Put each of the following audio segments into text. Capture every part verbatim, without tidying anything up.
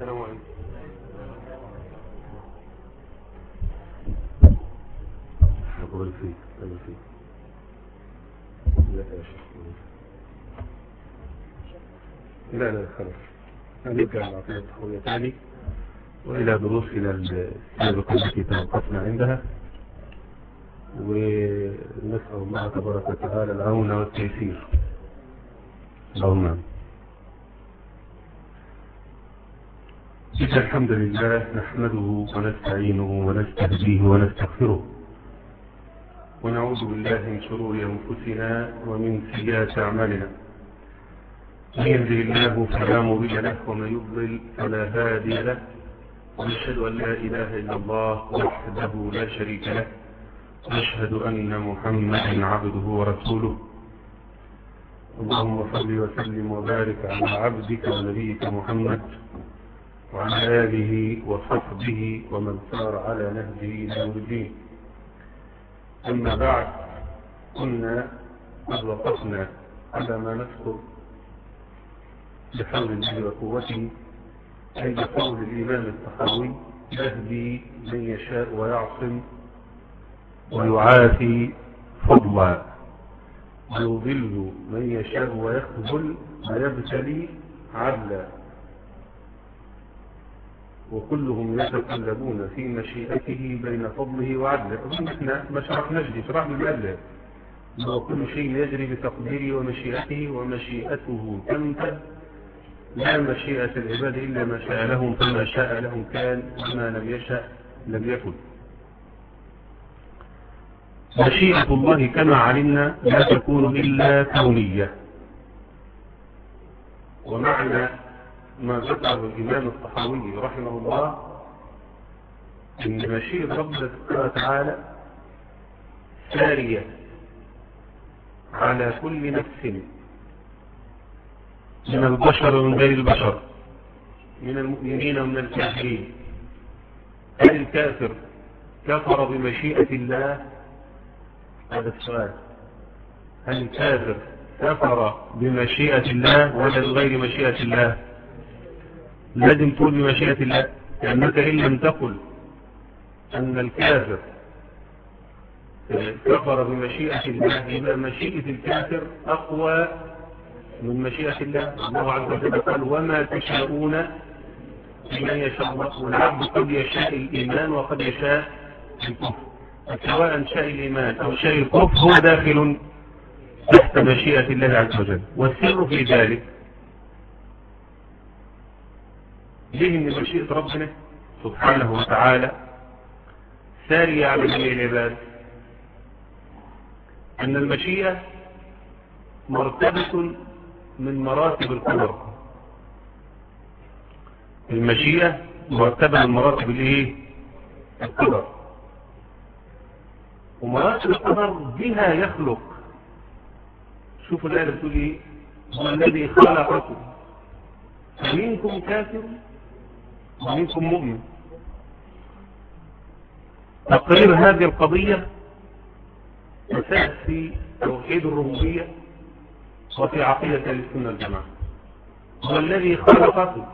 السلام عليكم. أقبل فيك أقبل فيك لا يا شيخ. لا لا خلاص هنرجع لعطية التحوية ثاني وإلى دروسنا السابقة التي توقفنا عندها، ونسأل الله تبارك وتعالى العون والتيسير. اللهم الحمد لله نحمده ونستعينه ونستهديه ونستغفره، ونعوذ بالله من شرور أنفسنا ومن سيئات أعمالنا. من يهده الله فلا مضل له ومن يضلل فلا هادي له، ونشهد أن لا إله إلا الله وحده لا شريك له، ونشهد أن محمدا عبده ورسوله. اللهم صل وسلم وبارك على عبدك ونبيك محمد وعلى آله وصحبه ومن سار على نهجه إلى يوم الدين. أما بعد، كنا قد وقفنا على ما نذكر بحول الله وقوته، أي بقول الإمام الطحاوي: يهدي من يشاء ويعصم ويعافي فضلا، ويضل من يشاء ويخذل ويبتلي عدلا، وكلهم يتقلبون في مشيئته بين فضله وعدله. أظن احنا ما شرحناش دي، شرحنا المؤلف وكل شيء يجري بتقديره ومشيئته، ومشيئته تنفذ، لا مشيئة العباد إلا ما شاء لهم، فما شاء لهم كان وما لم يشاء لم يكن. مشيئة الله كما علمنا لا تكون إلا كونية، ومعنى ما ذكره الإمام الطحاوي رحمه الله إن مشيئة ربنا سبحانه وتعالى سارية على كل نفس من البشر ومن غير البشر، من المؤمنين ومن الكافرين. هل الكافر كفر بمشيئة الله؟ هذا السؤال. هل الكافر كفر بمشيئة الله ولا بغير مشيئة الله؟ لازم تقول بمشيئة الله، لأنك إن لم تقل أن الكافر كفر بمشيئة الله يبقى مشيئة الكافر أقوى من مشيئة الله. الله عز وجل قال: وما تشاءون إلا يشاء الله. والعبد قد يشاء الإيمان وقد يشاء الكفر، سواء شاء الإيمان أو شاء الكفر هو داخل تحت مشيئة الله عز وجل. والسر في ذلك ليه ان مشيئة ربنا سبحانه وتعالى سارية على جميع العباد، أن المشيئة مرتبة من مراتب القدر. المشيئة مرتبة من مراتب الايه؟ القدر. ومراتب القدر بها يخلق. شوفوا الآية بتقول ايه: هو الذي خلقكم منكم كافر ومنكم مؤمن. تقرير هذه القضية أساس في توحيد الربوبية وفي عقيدة السنة والجماعة. هو الذي خلقكم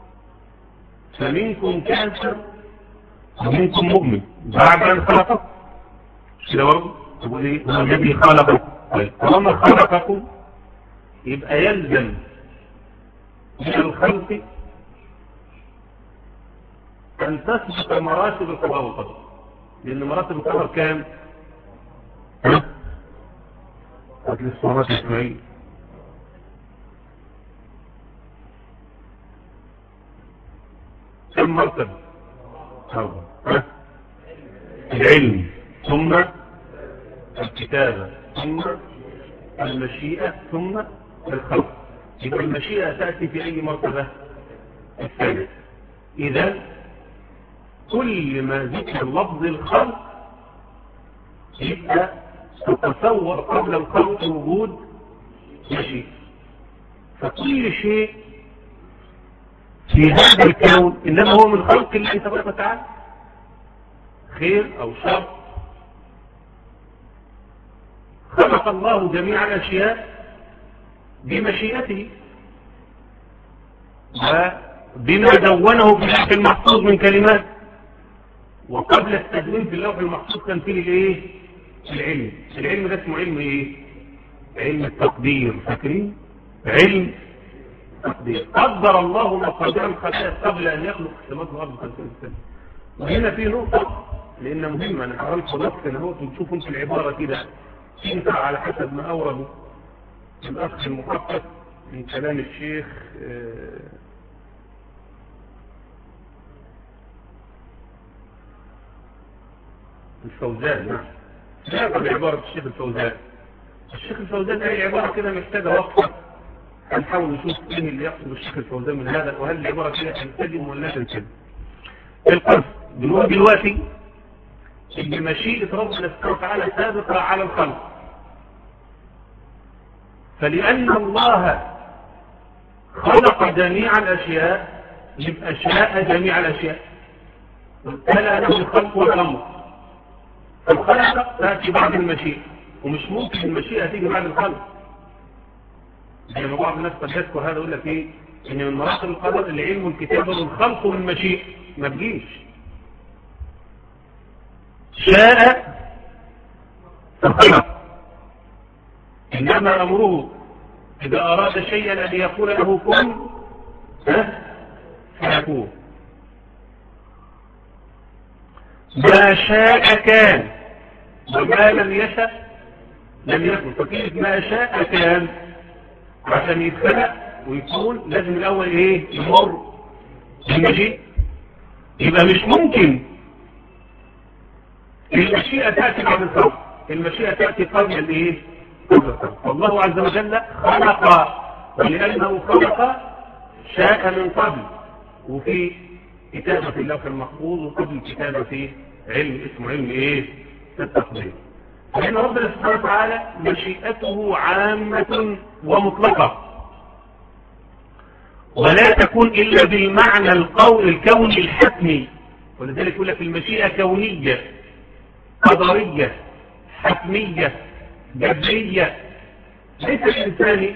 فمنكم كافر ومنكم مؤمن بعد أن خلقكم. كده برضه تقول ايه؟ هو الذي خلقكم. طالما خلقكم يبقى يلزم من الخلق أن تثبت مراتب القضاء والقدر، لأن مراتب القدر كام؟ هاتلي الصورات اسماعيل. كم مرتبة؟ أربعة. العلم، ثم الكتابة، ثم المشيئة، ثم الخلق. يبقى المشيئة تأتي في أي مرتبة؟ الثالث. إذا كل ما ذكر لفظ الخلق يبقى تتصور قبل الخلق وجود مشيئة. فكل شيء في هذا الكون إنما هو من خلق الله تبارك وتعالى، خير أو شر. خلق الله جميع الأشياء بمشيئته، بما دونه في اللوح المحفوظ من كلمات. وقبل التدوين في اللوح المحفوظ كان فيه الايه؟ العلم. العلم ده اسمه علم ايه؟ علم التقدير. فاكرين؟ علم التقدير. قدر الله مقادير الخلائق قبل ان يخلق السماوات والارض خمسين سنه. وهنا في نقطه لانها مهمه، انا هقول لكم نقطه اهو تشوفوا في العباره كده تنفع على حسب ما اورده الاخ المحقق من كلام الشيخ الفوزان. نعم، لا بعبارة الشيخ الفوزان. الشيخ الفوزان اي عبارة كده محتاجة وقفة، هنحاول نشوف ايه اللي يقصد الشيخ الفوزان من هذا، وهل العبارة كده تنسجم ولا تنسجم. القصد بنقول دلوقتي ان مشيئة ربنا سبحانه وتعالى سابقة على الخلق، فلأن الله خلق جميع الأشياء يبقى شاء جميع الأشياء، ولا له الخلق والأمر. الخلق تأتي بعد المشيئة، ومش ممكن المشيئة تيجي بعد الخلق. زي ما بعض الناس قد يذكر هذا يقول لك ايه؟ ان من مراحل القدر العلم والكتابة والخلق والمشيئة ما تجيش. شاء فخلق، إنما أمره إذا أراد شيئا أن يقول له كن فيكون. ما شاء كان وما لم يشأ لم يكن. فكيف ما شاء كان عشان يتخلق ويكون لازم الأول إيه؟ يمر بالمشيئة. يبقى مش ممكن المشيئة تأتي بعد الخلق، المشيئة تأتي قبل الإيه؟ والله عز وجل خلق، ولأنه خلق شاء من قبل، وفي كتابة اللوح المحفوظ، وقبل كتابة في علم اسمه علم ايه؟ التقدير. لأن ربنا سبحانه وتعالى مشيئته عامة ومطلقة، ولا تكون إلا بالمعنى القول الكوني الحتمي. ولذلك يقول لك المشيئة كونية قدرية حتمية جبرية، ليس الإنسان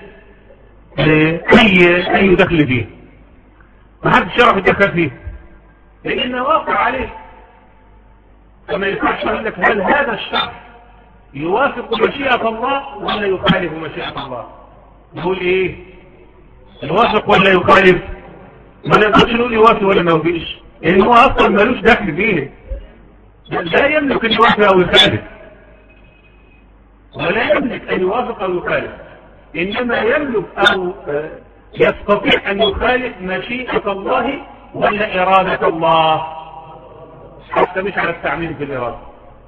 أي أي دخل فيه، ما حدش يعرف يدخل فيه لأنه واقع عليه. فما ينفعش يقول لك هل هذا الشخص يوافق مشيئة الله ولا يخالف مشيئة الله؟ نقول إيه؟ يوافق ولا يخالف؟ ما نقدرش نقول يوافق ولا ما يوافقش، لأن هو أصلا ملوش دخل فيه، لا يملك أن يوافق أو يخالف، ولا يملك أن يوافق أو يخالف، إنما يملك أو يستطيع أن يخالف مشيئة الله ولا إرادة الله، حتى مش على التعميم في الإرادة،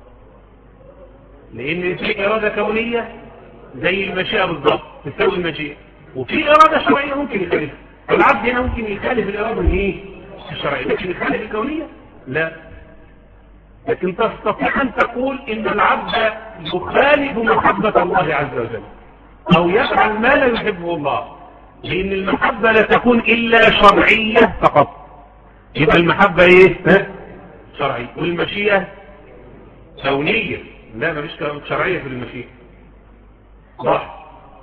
لأن في إرادة كونية زي المشيئة بالضبط تساوي المشيئة، وفي إرادة شرعية ممكن يخالف. العبد هنا ممكن يخالف الإرادة الايه؟ الشرعية، لكن يخالف الكونية لا. لكن تستطيع أن تقول إن العبد يخالف محبة الله عز وجل أو يفعل ما لا يحبه الله، لأن المحبة لا تكون إلا شرعية فقط. يبقى المحبة إيه؟ شرعية، والمشيئة كونية. لا ما فيش شرعية في المشيئة، صح.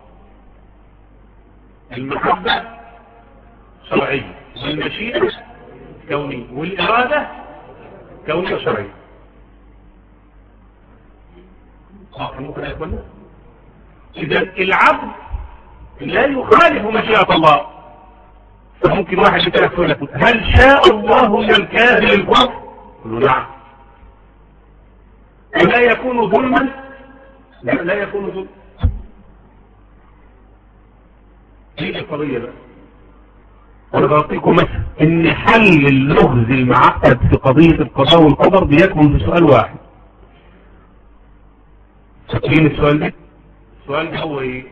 المحبة شرعية والمشيئة كونية والإرادة كونية شرعية. ممكن أقول إذا العبد لا يخالف مشيئة الله. فممكن واحد يتلف يقول لك هل شاء الله من الكافر الكفر؟ يقول له نعم. ولا يكون ظلما؟ لا, لا يكون ظلما. دي القضية بقى. وانا بعطيكم مثلا ان حل اللغز المعقد في قضية القضاء والقدر بيكمن في سؤال واحد. فاكرين السؤال ده؟ السؤال ده هو ايه؟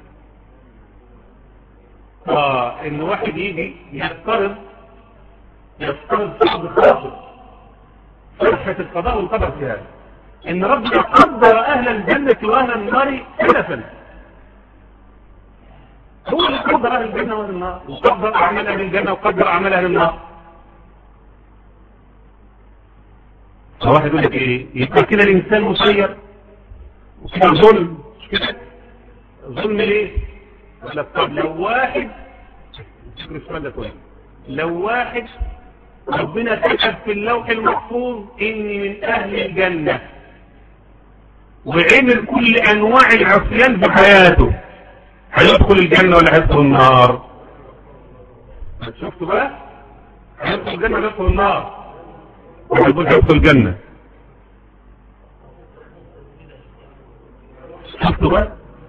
اه ان واحد يجي يفترض يفترض صعب خاطر صحة القضاء والقدر في هذا، ان ربنا قدر اهل الجنة واهل النار سلفا. هو اللي قدر اهل الجنة واهل النار، وقدر اعمال اهل الجنة وقدر اعمال اهل النار. فواحد يقول لك ايه؟ يبقى كده الانسان مسير وكده ظلم، مش كده؟ ظلم ليه؟ يقول لك طب لو واحد، شكرا السؤال ده كله، لو واحد ربنا كتب في اللوح المحفوظ إني من أهل الجنة وعمل كل أنواع العصيان في حياته، هيدخل الجنة ولا هيدخل النار؟ شفتوا بقى؟ هيدخل الجنة ولا هيدخل النار؟ وهيقول هيدخل الجنة. شفتوا بقى؟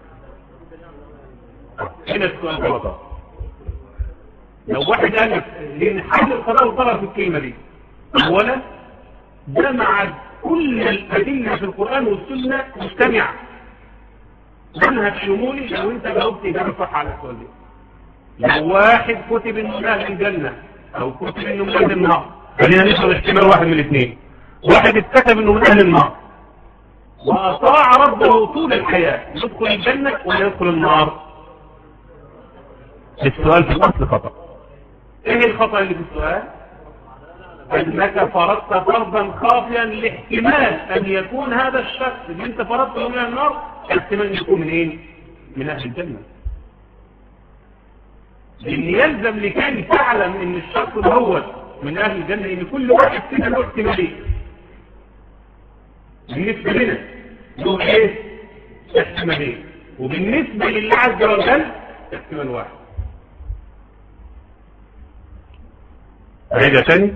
هنا السؤال غلط. لو واحد قال لك لأن حل القضاء والقدر في الكلمة دي، أولا جمع كل الأدلة في القرآن والسنة مجتمعة، منهج شمولي. لو أنت جاوبت إجابة صح على السؤال ده، لو واحد كتب إنه من أهل الجنة أو كتب إنه من أهل النار، خلينا نفرض احتمال واحد من الاثنين، واحد اتكتب إنه من أهل النار وأطاع ربه طول الحياة، يدخل الجنة ولا يدخل النار؟ السؤال في الأصل خطأ. ايه الخطأ اللي في السؤال؟ انك فرضت فرضا خافيا لاحتمال ان يكون هذا الشخص اللي انت فرضته من النار احتمال ان يكون من ايه؟ من اهل الجنة. لان يلزم لكي تعلم ان الشخص هو من اهل الجنة ان كل واحد فينا له احتمالين. بالنسبة لنا له ايه؟ احتمالين، وبالنسبة لله عز وجل احتمال واحد. عيدة تاني،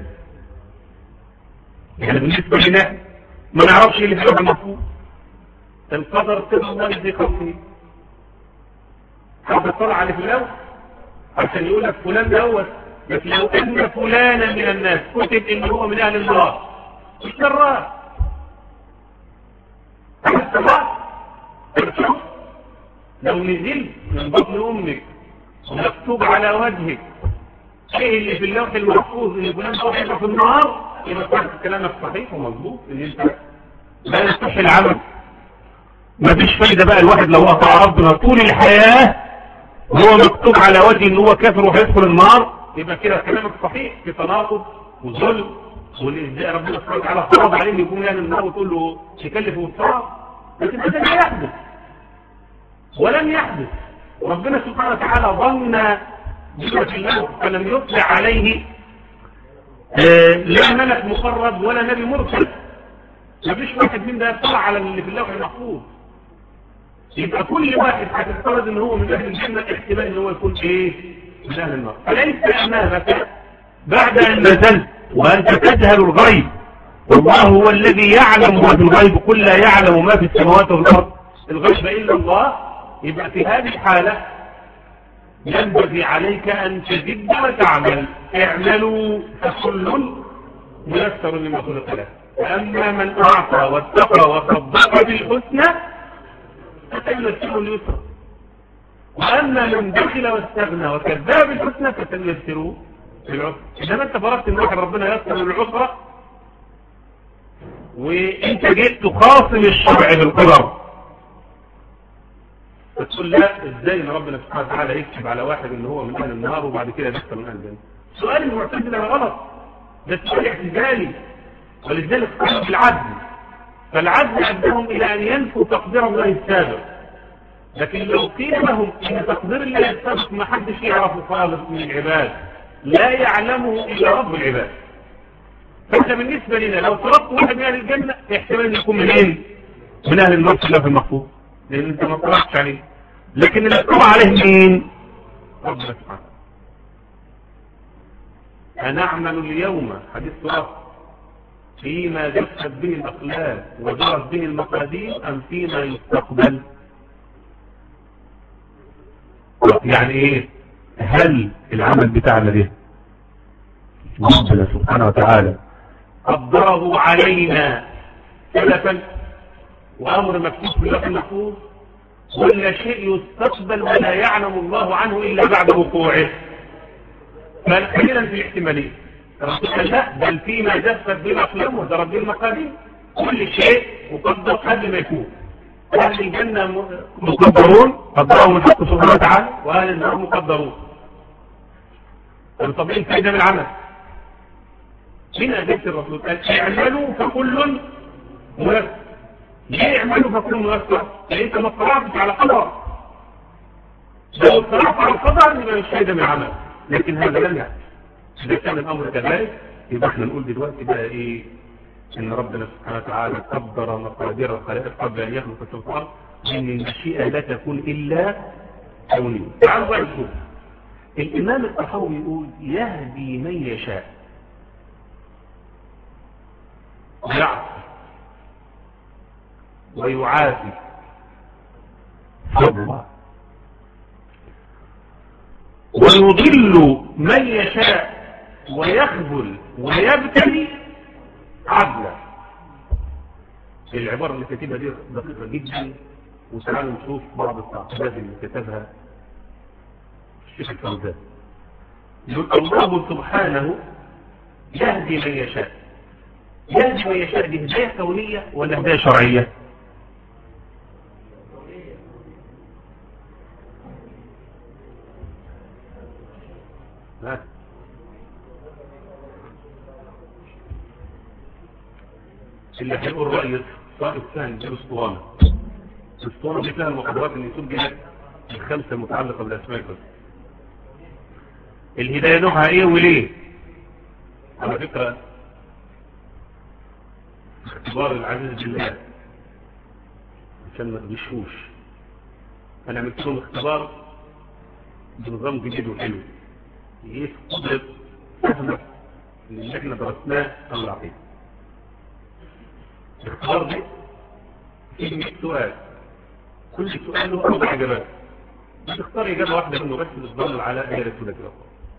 يعني بالنسبة لنا ما نعرفش اللي في اللوح المحفوظ. القدر كده الله يدي خلقه، حد طلع على في اللوح عشان يقول لك فلان دوت، بس لو ان فلانا من الناس كتب ان هو من اهل النار الشراء لو نزلت من بطن امك ومكتوب على وجهك ايه اللي في اللوح المحفوظ ان فلان صاحبه في النار، يبقى كلامك صحيح ومظبوط ان انت لا يصح العمل. مفيش فايده بقى الواحد لو اطاع ربنا طول الحياه وهو مكتوب على وجه ان هو كافر وهيدخل النار، يبقى كده كلامك صحيح في تناقض وظلم. والازاي ربنا سبحانه وتعالى فرض عليه يكون من اهل النار وتقول له تكلفه بالصلاه؟ لكن هذا لا يحدث ولم يحدث. ربنا سبحانه وتعالى ظن بسورة الله فلم يطلع عليه آه لا ملك مقرب ولا نبي مرسل. ما فيش واحد من ده يطلع على اللي في اللوح المحفوظ. يبقى كل واحد هتفترض ان هو من اهل الجنه احتمال ان هو يكون ايه؟ من اهل النار. فليس امامك بعد ان نزلت وانت تجهل الغيب والله هو الذي يعلم ما في الغيب، قل لا يعلم ما في السماوات والارض الغيب الا الله. يبقى في هذه الحاله ينبغي عليك أن تجد وتعمل. اعملوا فكل ميسر لما خلق له، فأما من أعطى واتقى وصدق بالحسنى فسنيسره اليسرى، وأما من بخل واستغنى وكذب بالحسنى فسنيسره بالعسرى. إنما أنت فرضت إن واحد ربنا يسر العسرى وأنت جيت تخاصم الشرع بالقدر، فتقول لا ازاي ان ربنا سبحانه وتعالى يكتب على واحد ان هو من اهل النار وبعد كده يدخل من اهل الجنه؟ سؤال المعتزله غلط، ده سؤال اعتزالي، ولذلك قالوا بالعدل. فالعدل ادهم الى ان ينفوا تقدير الله السابق. لكن لو قيل لهم ان تقدير الله السابق ما حدش يعرفه خالص من العباد، لا يعلمه الا رب العباد، فانت بالنسبه لنا لو طلبت واحد من اهل الجنه احتمال ان يكون منين؟ من اهل النار في الله في المحفوظ، لان انت ما طلعتش عليه. لكن اللي اطلع عليه مين؟ ربنا سبحانه. هنعمل اليوم حديث سؤال فيما جفت به الاقلال وجرت به المقادير ام فيما يستقبل؟ يعني ايه؟ هل العمل بتاعنا ده ربنا سبحانه وتعالى قدره علينا سلفا وامر مكتوب في اللوح المحفوظ، ولا شيء يستقبل ولا يعلم الله عنه الا بعد وقوعه؟ فخلينا في الاحتمالين. لا، بل فيما جفت به الاقلام وجرت به المقادير، كل شيء مقدر قبل ما يكون. اهل الجنه مقدرون قدرهم الحق سبحانه وتعالى، واهل النار مقدرون. طب ايه الفائده من العمل؟ من اجابه الرسول قال اعملوا فكل ميسر. ليه اعملوا فكل ميسر؟ لان انت ما اطلعتش على قدر. لو اطلعت على القدر يبقى مش فائده من العمل، لكن هذا لم يحدث. إذا كان الأمر كذلك يبقى احنا نقول دلوقتي بقى إيه؟ إن ربنا سبحانه وتعالى قدر مقادير الخلائق قبل أن يخلق السلطان، إن المشيئة لا تكون إلا كونية. تعالوا بقى نشوف. الإمام الطحاوي يقول يهدي من يشاء ويعفو ويعافي فضلا ويضل من يشاء ويخذل ويبتلي عدلا. العبارة اللي كاتبها دي دقيقة جدا، وتعالوا نشوف بعض التعقيدات اللي كتبها الشيخ الفوزان. يقول الله سبحانه يهدي من يشاء. يهدي من يشاء دي هداية كونية ولا هداية شرعية؟ ها اللي هيقول رأي صاحب الثاني دي الاسطوانة. الاسطوانة دي فيها المقدرات اللي يسوق بها الخمسة المتعلقة بالأسماء الحسنى. الهداية نوعها ايه وليه؟ على فكرة اختبار العزيز بالله عشان ما تغشوش، انا عملت لهم اختبار بنظام جديد وحلو يقيس قدرة فهمك اللي احنا درسناه عن العقيدة. الاختبار ده فيه مئة سؤال، كل سؤال له أربع إجابات، تختار إجابة واحدة منه بس تظل على دائرة الإجابة.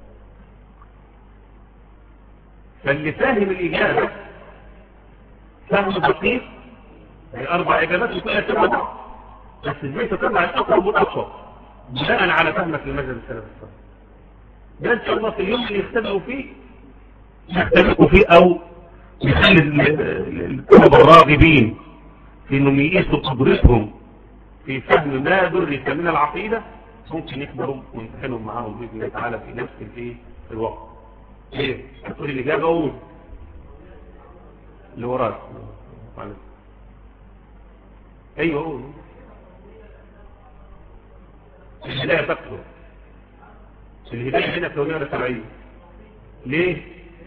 فاللي فاهم الإجابة فهم دقيق الأربع إجابات وكلها تبقى، بس ازاي تطلع الأقرب والأقصر بناء على فهمك لمذهب السلف الصالح. ده إن شاء الله في اليوم اللي يختبروا فيه يختبروا فيه أو يخلي الطلبة الراغبين في إنهم يقيسوا قدرتهم في فهم ما درس من العقيدة ممكن يخبروا ويمتحنوا معاهم بإذن الله تعالى في نفس في الوقت. ايه هتقولي الإجابة أقول اللي وراك ايوه قول. الهداية تكثر. الهداية هنا كونية ولا شرعية؟ ليه؟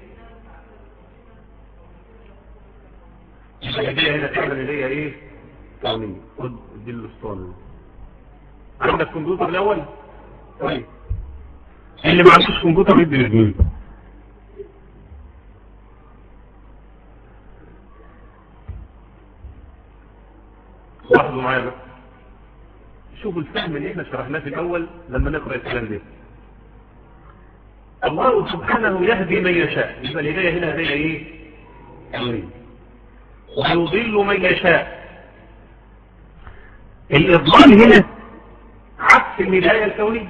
الهداية هنا فعلا اللي هي ايه؟ كونية. خد دي الاسطوانة. عندك كمبيوتر الأول؟ طيب اللي ما عندوش كمبيوتر يدي للجميل. لاحظوا معايا بقى، شوفوا الفهم اللي احنا شرحناه في الاول لما نقرا الكلام ده. الله سبحانه يهدي من يشاء، يبقى الهدايه هنا هدايه ايه؟ كونيه. ويضل من يشاء. الاضلال هنا عكس الهدايه الكونيه.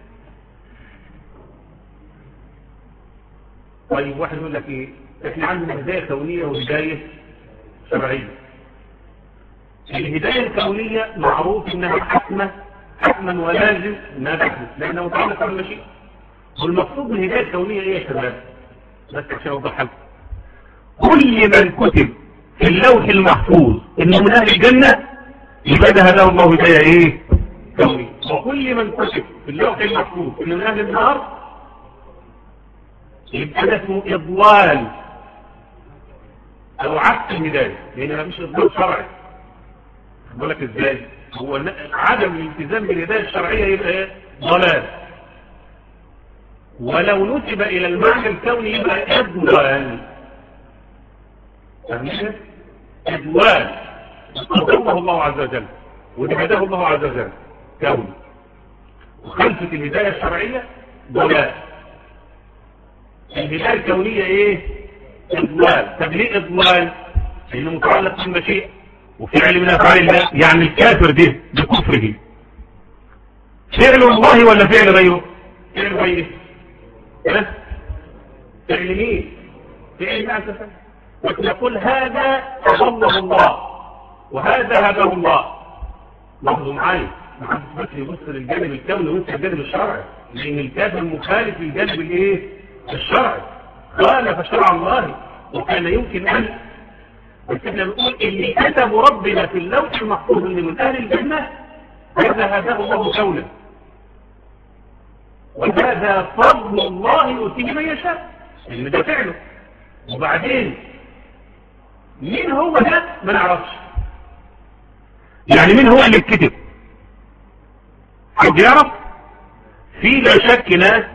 طيب واحد يقول لك ايه؟ احنا عندنا هدايه كونيه وهدايه شرعيه. الهداية الكونية معروف انها حتمة حتما ولازم انها تحدث لانها متعلقة بالمشيئة. والمقصود من الهداية الكونية ايه يا شباب؟ بس عشان اوضح لكم، كل من كتب في اللوح المحفوظ انه من اهل الجنة يبقى ده هداه الله هداية ايه؟ كونية. وكل من كتب في اللوح المحفوظ انه من اهل النار يبقى ده اسمه اضلال او عكس الهداية، لان ما فيش اضلال شرعي. بقول لك ازاي؟ هو عدم الالتزام بالهدايه الشرعيه يبقى ايه؟ ضلال. ولو نسب الى المعنى الكوني يبقى اضلال. فاهمين؟ اضلال قدره الله عز وجل وهداه الله عز وجل كوني. وخلفة الهدايه الشرعيه ضلال. الهدايه الكونيه ايه؟ اضلال. طب ليه اضلال؟ لانه متعلق بالمشيئه وفعل من افعال الله، يعني الكافر ده بكفره فعل الله ولا فعل غيره؟ فعل غيره. فعل مين؟ فعل ما انت نقول هذا أضله الله وهذا هداه الله. لاحظوا معايا، ما حدش بس يبص للجانب الكوني وينسى الجانب الشرعي، لان الكافر مخالف للجانب الايه؟ الشرعي. خالف شرع الله وكان يمكن ان بس احنا بنقول اللي كتب ربنا في اللوح المحفوظ اللي من اهل الجنة هذا هداه الله كونا، وهذا فضل الله يؤتيه من يشاء. ان ده فعله. وبعدين مين هو ده ما نعرفش، يعني مين هو اللي اتكتب؟ حد يعرف؟ في لا شك ناس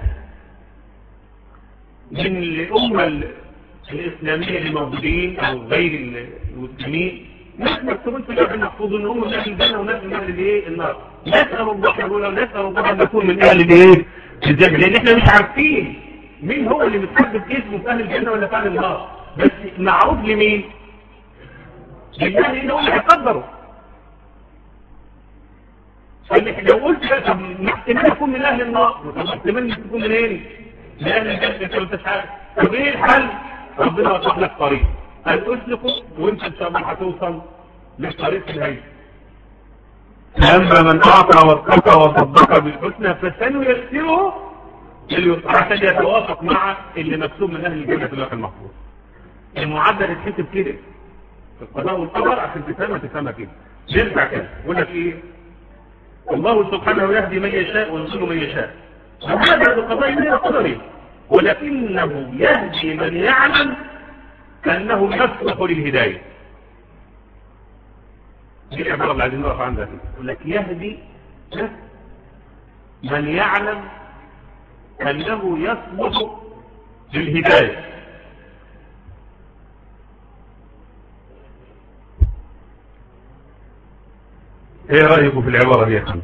من الأمة الإسلامية اللي موجودين أو غير المسلمين، ناس مكتوبين في اللوح المحفوظ ان هم من اهل الجنه وناس من اهل الايه النار. نسال الله الاولى ونسال الله ان نكون من اهل الايه الجنه، لان احنا مش عارفين مين هو اللي متحدد اسمه في اهل الجنه ولا في اهل النار، بس معروف لمين؟ لله، لان هو اللي هيقدره. لو قلت احتمال يكون من اهل النار، احتمال تكون من ايه؟ من اهل الجنه. انت ما انتش عارف. طب ايه الحل؟ ربنا وضح لك طريق، قال اسلكوا وانت ان شاء الله هتوصل للطريق الهي. اما من اعطى واتقى وصدق بالحسنى فسنيسره لليسرى، عشان يتوافق مع اللي مكتوب من اهل الجنه في اللوح المحفوظ. المعدل يتحسب كده في القضاء والقدر، عشان تفهمها تفهمها كده. نرجع كده يقول لك ايه؟ الله سبحانه يهدي من يشاء ويضل من يشاء، وهذا بقضاء الله وقدره، ولكنه يهدي من يعلم أنه يصلح للهداية. دي العبارة اللي عايزين نقف عندها. يقول لك يهدي من يعلم أنه يصلح للهداية. ايه رأيكم في العبارة دي يا اخوان؟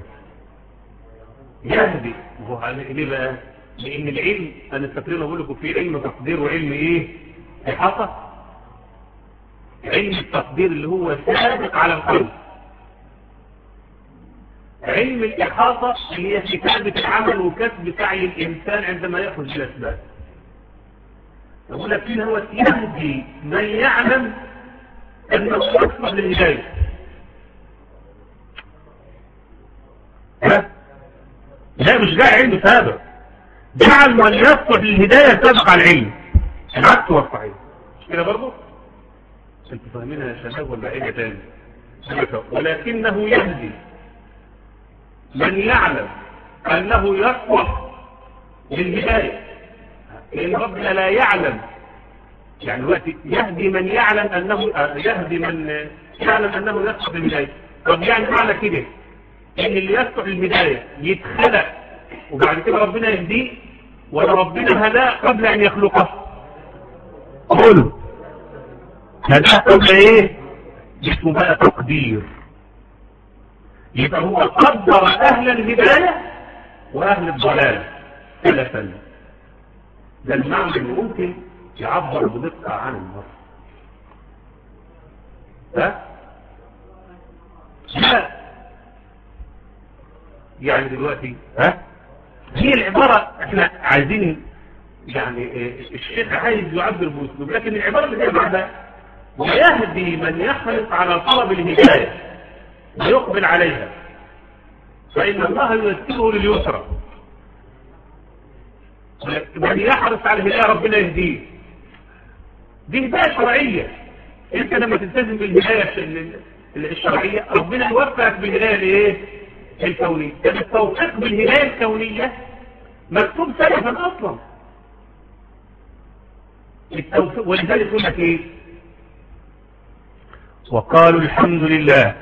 يهدي، هو ليه بقى؟ لأن العلم أنا فاكرين أقول لكم في علم تقدير وعلم إيه؟ إحاطة. علم التقدير اللي هو سابق على القلب. علم الإحاطة اللي هي كتابة العمل وكسب سعي الإنسان عندما يأخذ بالأسباب. أقول لك فين هو يهدي من يعلم أنه يصلح للهداية. ها؟ لا مش جاي عنده سابق، جعل من يصلح للهداية سابق على العلم. العكس هو الصحيح، مش كده برضه؟ انتوا فاهمينها يا شباب ولا ايه تاني؟ ولكنه يهدي من يعلم انه يصلح للهداية، لان ربنا لا يعلم، يعني دلوقتي يهدي من يعلم انه يهدي من يعلم انه يصلح للهداية. طب يعني معنى كده ان اللي يصلح للهداية يتخلق وبعد كده ربنا يهديه، ولا ربنا هداه قبل ان يخلقه؟ قولوا هداه قبل ايه؟ اسمه بقى تقدير. يبقى هو قدر اهل الهداية واهل الضلال ثلاثا. ده المعنى اللي ممكن يعبر بدقة عن النص. ها؟ لا يعني دلوقتي ها هي العبارة احنا عايزين، يعني الشيخ عايز يعبر باسلوب، لكن العبارة اللي هي بعدها ويهدي من يحرص على طلب الهداية ويقبل عليها فإن الله ييسره لليسرى. من يحرص على الهداية ربنا يهديه، دي هداية شرعية. انت لما تلتزم بالهداية الشرعية ربنا يوفقك بالهداية الايه؟ الكونية. يعني التوفيق بالهداية الكونية مكتوب سلفا اصلا التوفيق، ولذلك يقول لك ايه؟ وقالوا الحمد لله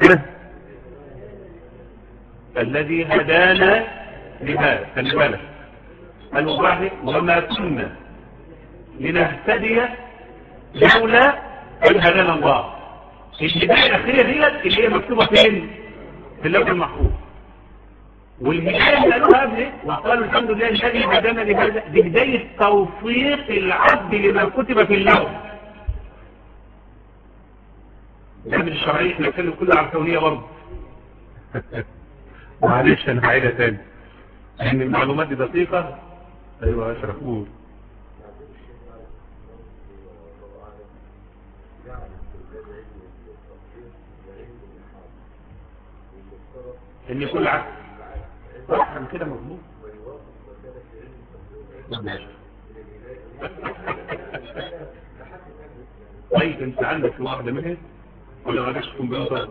الذي هدانا لهذا. خلي بالك قالوا وما كنا لنهتدي لولا ان هدانا الله. الهدايه الاخيره ديت اللي هي مكتوبه فين؟ في اللوح المحفوظ. والهدايه اللي قالوها قبل وقالوا الحمد لله الذي هدانا لهذا، دي هدايه توفيق العبد لما كتب في اللوح. ده من الشرعيه، احنا بنتكلم كله على الكونيه برضه. معلش انا هعيدها تاني ان المعلومات دي دقيقه. ايوه يا اشرف قول. ان كل عبد صح كده مظبوط. طيب انت عندك واحده منها ولا ما جاش كمبيوتر؟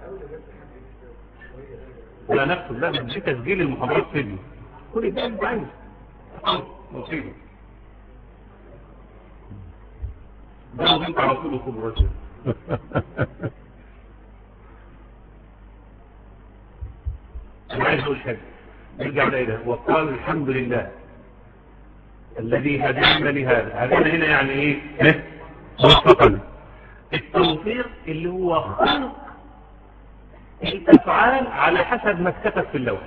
لا نكتب، لا دي تسجيل المحاضرات فيديو. كل ده انت عايز مصيبه. ده وانت على طول خبرته. انا عايز اقول حاجه، نرجع الى وقال الحمد لله الذي هدانا لهذا. هدانا هنا يعني ايه؟ وفقنا. التوفيق اللي هو خلق الافعال على حسب ما اتكتب في اللوح.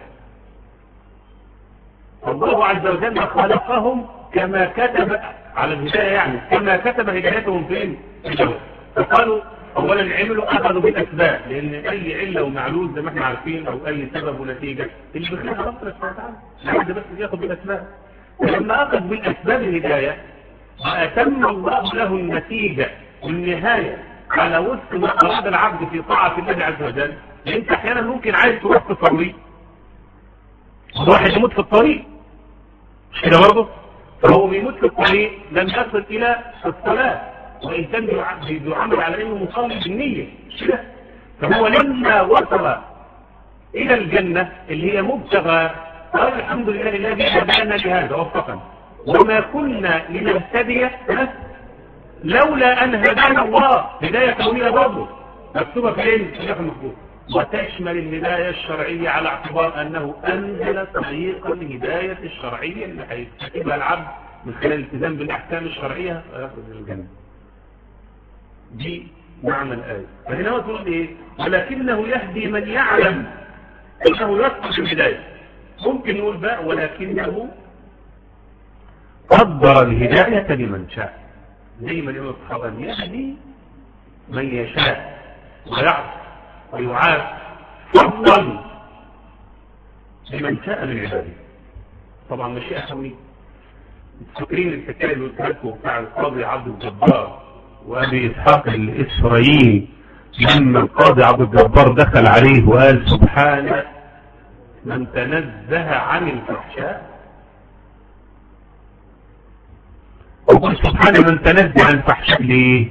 الله عز وجل خلقهم كما كتب على الهدايه، يعني كما كتب هدايتهم فين؟ في اللوح. فقالوا اولا عملوا اخذوا بالاسباب، لان اي عله ومعلول زي ما احنا عارفين او اي سبب ونتيجه اللي بيخلقها ربنا سبحانه وتعالى، لحد بس ياخذ بالاسباب. ولما اخذ بالاسباب الهدايه واتم الله له النتيجه والنهايه على وفق ما اراد العبد في طاعه الله عز وجل. انت احيانا ممكن عايز تروح في طريق، واحد يموت في الطريق مش كده برضه؟ فهو بيموت في الطريق لم يصل الى الصلاه، وان كان بيعمل على انه مصلي بالنيه مش كده؟ فهو لما وصل الى الجنه اللي هي مبتغى قال الحمد لله الذي هدانا لهذا وفقنا وما كنا لنهتدي لولا ان هدانا الله. هدايه كونيه برضه مكتوبه فين؟ في اللوح المحفوظ. وتشمل الهدايه الشرعيه على اعتبار انه انزل طريق الهدايه الشرعيه اللي هيتكتبها العبد من خلال الالتزام بالاحكام الشرعيه ويخرج الجنه. دي معنى الايه. فهنا هو تقول ايه؟ ولكنه يهدي من يعلم انه يسقط الهدايه. ممكن نقول بقى ولكنه قدر الهدايه لمن شاء، زي ما الامام الطحاوي يهدي من يشاء ويعصي ويعاف فضلا لمن شاء من عباده. طبعا مشيئة كونية. فاكرين الحكايه اللي قلت لكم بتاع القاضي عبد الجبار وابي اسحاق الاسرائيلي لما القاضي عبد الجبار دخل عليه وقال سبحان من تنزه عن الفحشاء، وقال سبحان من تنزه عن الفحشاء ليه؟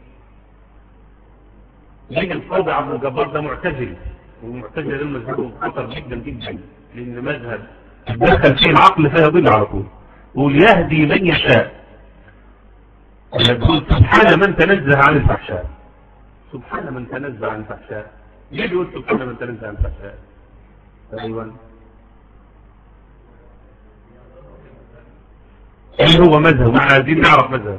ليه القاضي عبد الجبار ده معتزل، والمعتزل ده مذهبه خطر جدا جدا، لان مذهب دخل فيه العقل فيها ضل على طول. يقول يهدي من يشاء، يقول سبحان من تنزه عن الفحشاء. سبحان من تنزه عن الفحشاء، ليه بيقول سبحان من تنزه عن الفحشاء؟ ايوه ايه هو مذهب؟ معنى عايزين نعرف مذهب.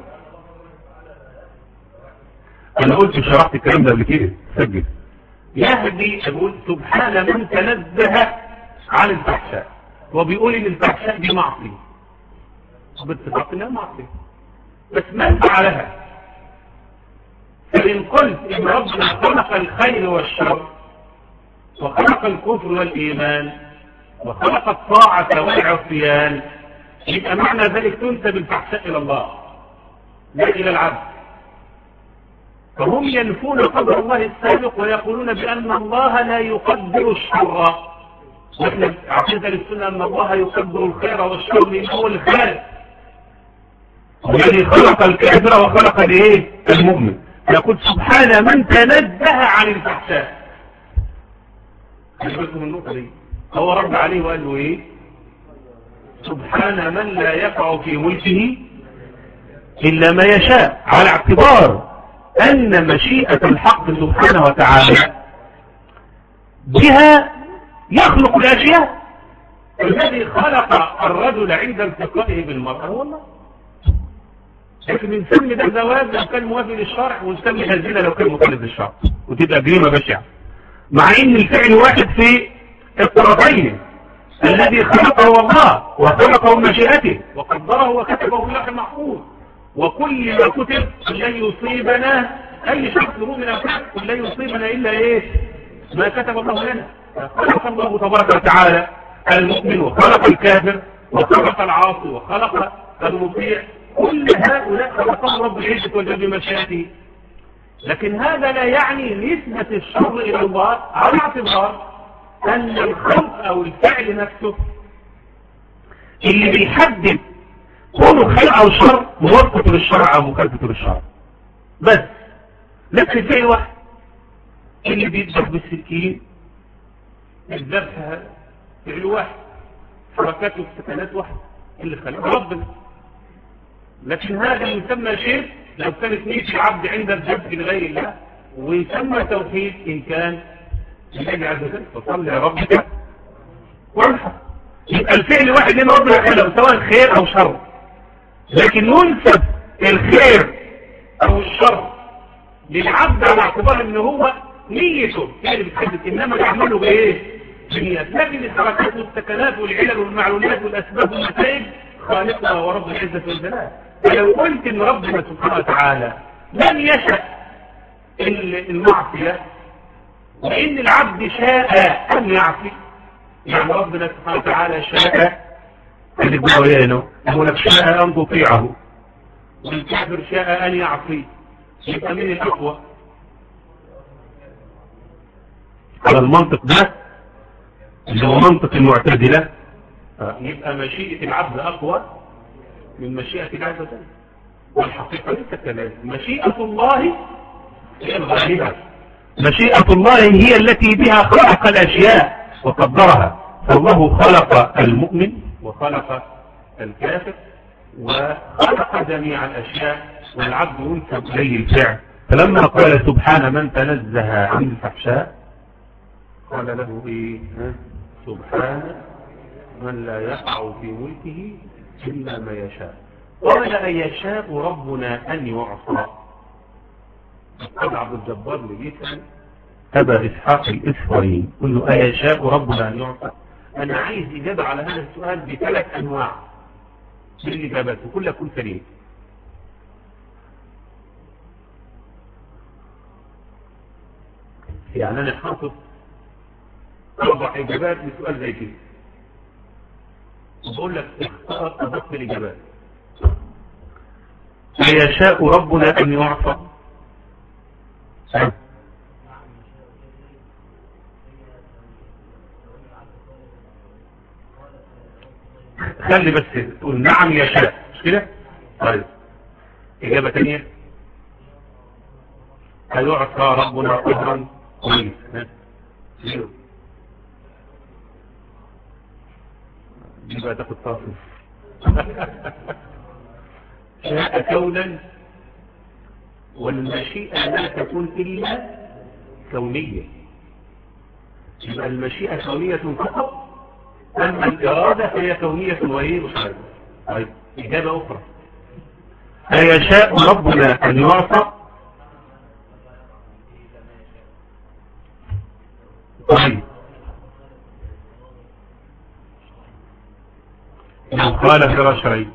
انا قلت شرحت الكلام ده قبل كده، سجل. يهدي يقول سبحان من تنزه عن الفحشاء، وبيقول ان الفحشاء دي معصيه باتفاق انها معصيه، بس ما فعلها. فان قلت ان ربنا خلق الخير والشر وخلق الكفر والايمان وخلق الطاعه والعصيان، يبقى معنى ذلك تنسب الفحشاء الى الله لا الى العبد. فهم ينفون قدر الله السابق ويقولون بان الله لا يقدر الشر، واحنا عقيده للسنه ان الله يقدر الخير والشر لانه هو الخالق الذي خلق الكافر وخلق الايه؟ المؤمن. يقول سبحان من تنزه عن الفحشاء. خلي بالكم من النقطه دي. هو رد عليه وقال له ايه؟ سبحان من لا يقع في ملكه الا ما يشاء، على اعتبار ان مشيئه الحق سبحانه وتعالى بها يخلق الاشياء. الذي خلق الرجل عند التقائه بالمرأة هو الله، لكن بنسمي ده زواج لو كان موافق للشرع، ونسمي هزينة لو كان مخالف للشرع، وتبقى جريمة بشعة، مع ان الفعل واحد في الطرفين. الذي خلقه هو الله وخلقه بمشيئته وقدره وكتبه في اللوح المحفوظ، وكل ما كتب لن يصيبنا اي شخص مؤمن او كافر لن يصيبنا الا ايه؟ ما كتب الله لنا. خلق الله تبارك وتعالى المؤمن وخلق الكافر وخلق العاصي وخلق المطيع، كل هؤلاء خلقهم رب العزة والجل بمشيئته. لكن هذا لا يعني نسبة الشر إلى الله، على اعتبار أن الخلق أو الفعل نفسه اللي بيحدد كونه خير أو شر موافقة للشرع أو مخالفة للشرع بس. لكن الفعل واحد، اللي بيذبح بالسكين الذبح فعل واحد، حركاته والسكنات واحد اللي خلقه ربنا. لكن هذا يسمى شرك لو كانت نية العبد عند الذبح لغير الله، ويسمى توحيد إن كان لله عز وجل فصل لربك وانحر. يبقى الفعل واحد لما ربنا يعمله سواء خير أو شر، لكن ينسب الخير أو الشر للعبد على اعتبار ان هو نيته هي اللي بتحدد، انما يعمله بايه؟ بنيات. لكن الحركات والسكنات والعلل والمعلومات والاسباب والنتائج خالقها ورب العزة والجلال. فلو قلت ان ربنا سبحانه وتعالى لم يشأ المعصية وان العبد شاء ان يعصي، يعني ربنا سبحانه وتعالى شاء اللي بويانه ولك شاء ان تطيعه، والكافر شاء ان يعصي، يبقى مين الأقوى؟ على المنطق ده اللي هو منطق المعتزلة، يبقى مشيئة العبد أقوى من مشيئة الله عز وجل، والحقيقة ليس كذلك. مشيئة الله هي الغالبة، مشيئة الله هي التي بها خلق الأشياء وقدرها. فالله خلق المؤمن وخلق الكافر وخلق جميع الأشياء، والعبد ينسب إليه الفعل. فلما قال سبحان من تنزه عن الفحشاء قال له إيه؟ سبحان من لا يقع في ملكه إلا ما يشاء. قال أيشاء ربنا أن يعصى؟ قال عبد الجبار لجيسا أبا إسحاق الإسرائيلي قل له أيشاء ربنا أن يعصى؟ أنا عايز إجابة على هذا السؤال بثلاث أنواع من الإجابات وكلها كل سليم. يعني أنا حاطط أربع إجابات لسؤال زي كده، وبقول لك اختار أضف الإجابات. أيشاء ربنا أن يعصى؟ خلي بس تقول نعم يشاء، مش كده؟ طيب إجابة تانية، هيعصى ربنا قدرا كويس. دي بقى تاخد فاصل. شاء كونا، والمشيئة لا تكون إلا كونية، يبقى المشيئة كونية فقط، أما الإرادة هي كونية وهي مشاهدة. طيب إجابة أخرى، أيشاء ربنا أن يعصى؟ طيب لو قال في رشعي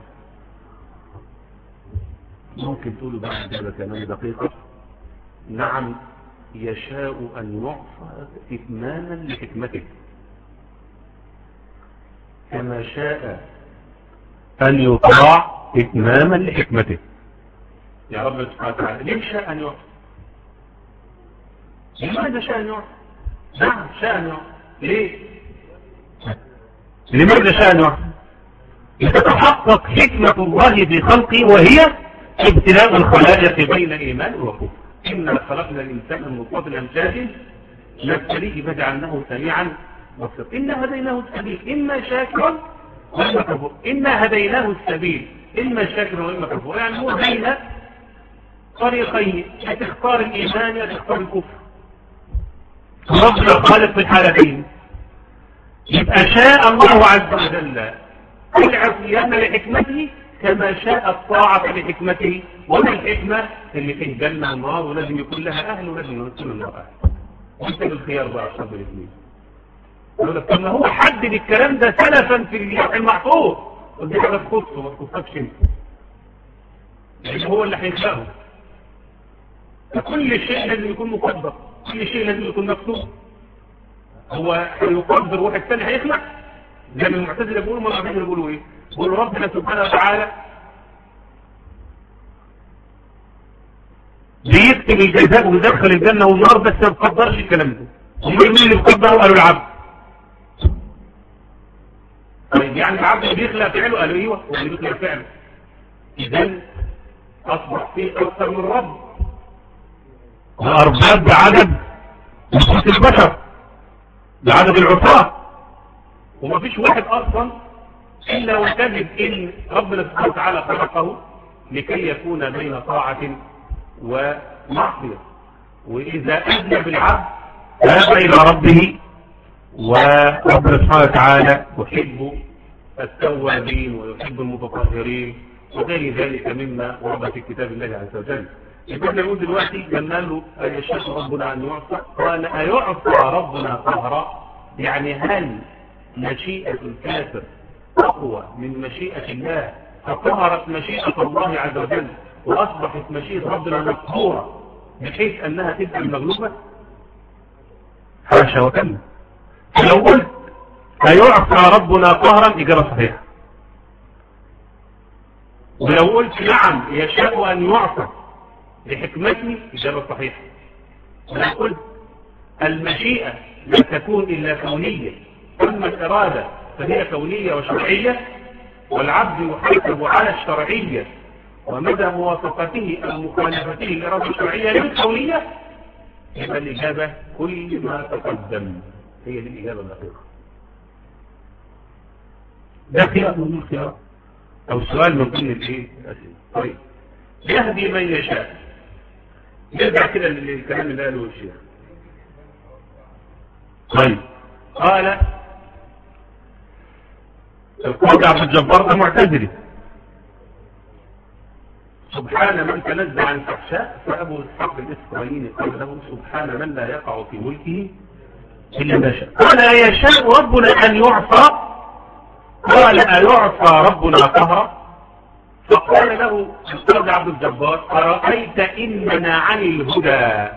ممكن تقولوا بقى إجابة كمان دقيقة، نعم يشاء أن يعصى إتماما لحكمته، كما شاء أن يطاع إتماما لحكمته. يا رب سبحانه وتعالى ليه شاء أن يعصى؟ لماذا شاء أن يعصى؟ نعم شاء أن يعصى. ليه؟ لماذا شاء أن يعصى؟ لتتحقق حكمة الله في خلقه، وهي ابتلاء الخلائق بين إيمان وكفر. إنا خلقنا الإنسان من نطفة أمشاج نبتليه فجعلناه سميعا بصيرا. إنا هديناه السبيل إما شاكرا وإما كفور. إنا هديناه السبيل إما شاكرا وإما كفور، يعني هو بين طريقين، يا تختار الإيمان يا تختار الكفر. ربنا خالق في الحالتين. يبقى شاء الله عز وجل العصيان لحكمته كما شاء الطاعة لحكمته. وما الحكمة؟ اللي فيه جنة ونار ولازم يكون لها أهل ولازم يكون لها أهل. وانت بالخيار بقى أصحاب الاثنين. يقول لك طب ما هو حدد الكلام ده سلفا في اللوح المحفوظ، ودي حاجة تخصه وما تخصكش انت. يعني هو اللي هيخلقه. فكل شيء لازم يكون مقدر، كل شيء لازم يكون مكتوب. هو هيقدر واحد ثاني هيخلق؟ زي ما المعتزلة بيقولوا، ما المعتزلة بيقولوا ايه؟ بيقولوا ربنا سبحانه وتعالى بيكتب الجزاء ويدخل الجنة والنار، بس ما بقدرش الكلام ده. هم مين اللي بقدروا؟ قالوا العبد. طيب يعني العبد اللي بيخلق فعله؟ قالوا ايوه هو اللي بيخلق فعله. اذا اصبح فيه اكثر من رب، وارباب بعدد نفوس البشر، بعدد العصاة، وما فيش واحد اصلا الا وتجد ان ربنا سبحانه وتعالى خلقه لكي يكون بين طاعة ومعصية. وإذا أذنب العبد تاب إلى ربه، وربنا سبحانه وتعالى يحب التوابين ويحب المتطهرين وغير ذلك مما ورد في كتاب الله عز وجل. يقول نقول دلوقتي قلنا له أيشاء ربنا أن يعصى؟ قال أيعصى ربنا قهرا؟ يعني هل مشيئة الكافر أقوى من مشيئة الله فقهرت مشيئة الله عز وجل وأصبحت مشيئة ربنا مقهورة بحيث أنها تبقى المغلوبة؟ حاشا وكلا. لو قلت أيعصى ربنا قهرا إجابة صحيحة، ولو قلت نعم يشاء أن يعصى بحكمته إجابة صحيحة، ولو قلت المشيئة لا تكون إلا كونية، أما الإرادة فهي كونية وشرعية، والعبد يحاسب على الشرعية ومدى موافقته أو مخالفته الإرادة الشرعية للكونية، يبقى الإجابة كل ما تقدم هي دي الإجابة الدقيقة. ده خيار من الخيار أو سؤال من ضمن الإيه الأسئلة. طيب يهدي من يشاء، نرجع كده للكلام اللي قاله الشيخ. طيب قال القاضي عبد الجبار ده معتزلي، سبحان من تنزع عن الفحشاء، فأبو إسحاق الإسرائيلي قال له سبحان من لا يقع في ملكه إلا ما شاء. قال أيشاء ربنا أن يعصى؟ قال أيعصى ربنا قهرا؟ فقال له القاضي عبد الجبار أرأيت إن منعني الهدى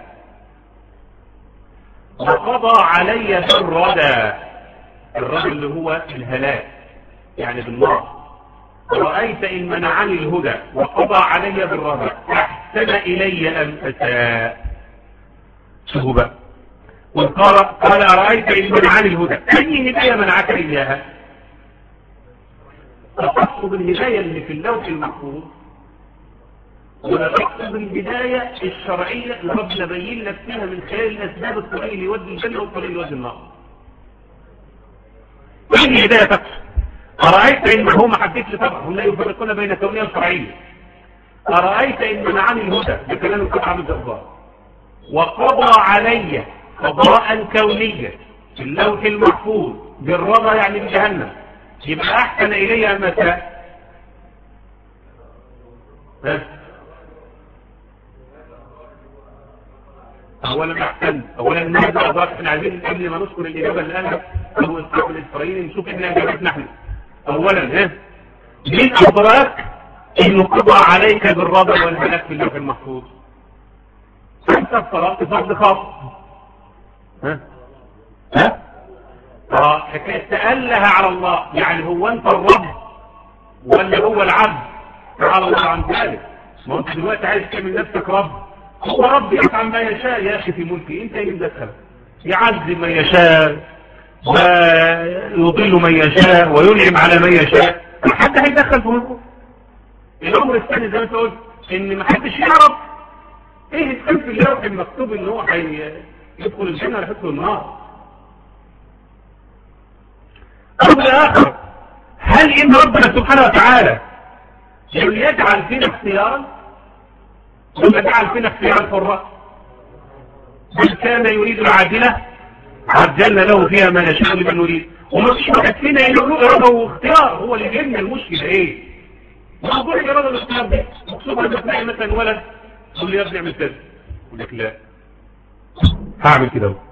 وقضى علي بالردى، الردى اللي هو الهلاك يعني بالنار، رأيت إن منعني الهدى وقضى علي بالردى أحسن إلي أم أساء؟ شوفوا بقى، وقال قال أرأيت إن منعني الهدى، أي هداية منعك إياها؟ تقصد الهداية اللي في اللوح المحفوظ ولا تقصد الهداية الشرعية اللي ربنا بين لك فيها من خلال الأسباب الطريق اللي يودي الجنة والطريق اللي يودي النار؟ أي الهداية تقصد؟ أرأيت إن هو ما حدثش طبعا هم لا يفرقون بين كونية وشرعية. أرأيت إن منعني الهدى بكلام القاضي عبد الجبار وقضى علي قضاء كونيا في اللوح المحفوظ بالرضا يعني بجهنم، يبقى أحسن إلي ما ساء؟ أولا أحسن أولا نهدى أدراك احنا عايزين قبل ما نذكر الإجابة اللي قالها أبو إسحاق الإسرائيلي نشوف إحنا إجابتنا احنا. أولا مين أدراك إنه قضى عليك بالرضا والهلاك في اللوح المحفوظ؟ أنت افترضت فرض خاص. ها؟ ها؟ اه حكاية تأله على الله، يعني هو أنت الرب ولا هو العبد؟ تعالى الله عن ذلك. ما أنت دلوقتي عايز تعمل نفسك رب، هو رب يفعل ما يشاء يا أخي في ملكي، أنت اللي مدخلك يعذب من يشاء ويضل من يشاء وينعم على من يشاء، حد هيدخل في ملكه؟ الأمر الثاني زي ما أنت قلت إن ما حدش يعرف إيه السبب في اللوح المكتوب إن هو هيدخل الجنة ولا يدخل النار. أمر آخر، هل إن ربنا سبحانه وتعالى يجعل فينا اختيارا ولا جعل فينا اختيارا حرة؟ من كان يريد العاجلة عجلنا له فيها ما نشاء لمن نريد، وما فيش واحد فينا له إرادة واختيار، هو اللي جبنا المشكلة إيه؟ موضوع الإرادة والاختيار دي مقصود لما تلاقي مثلا ولد يقول لي يا ابني اعمل كذا، يقول لك لا هعمل كده اهو.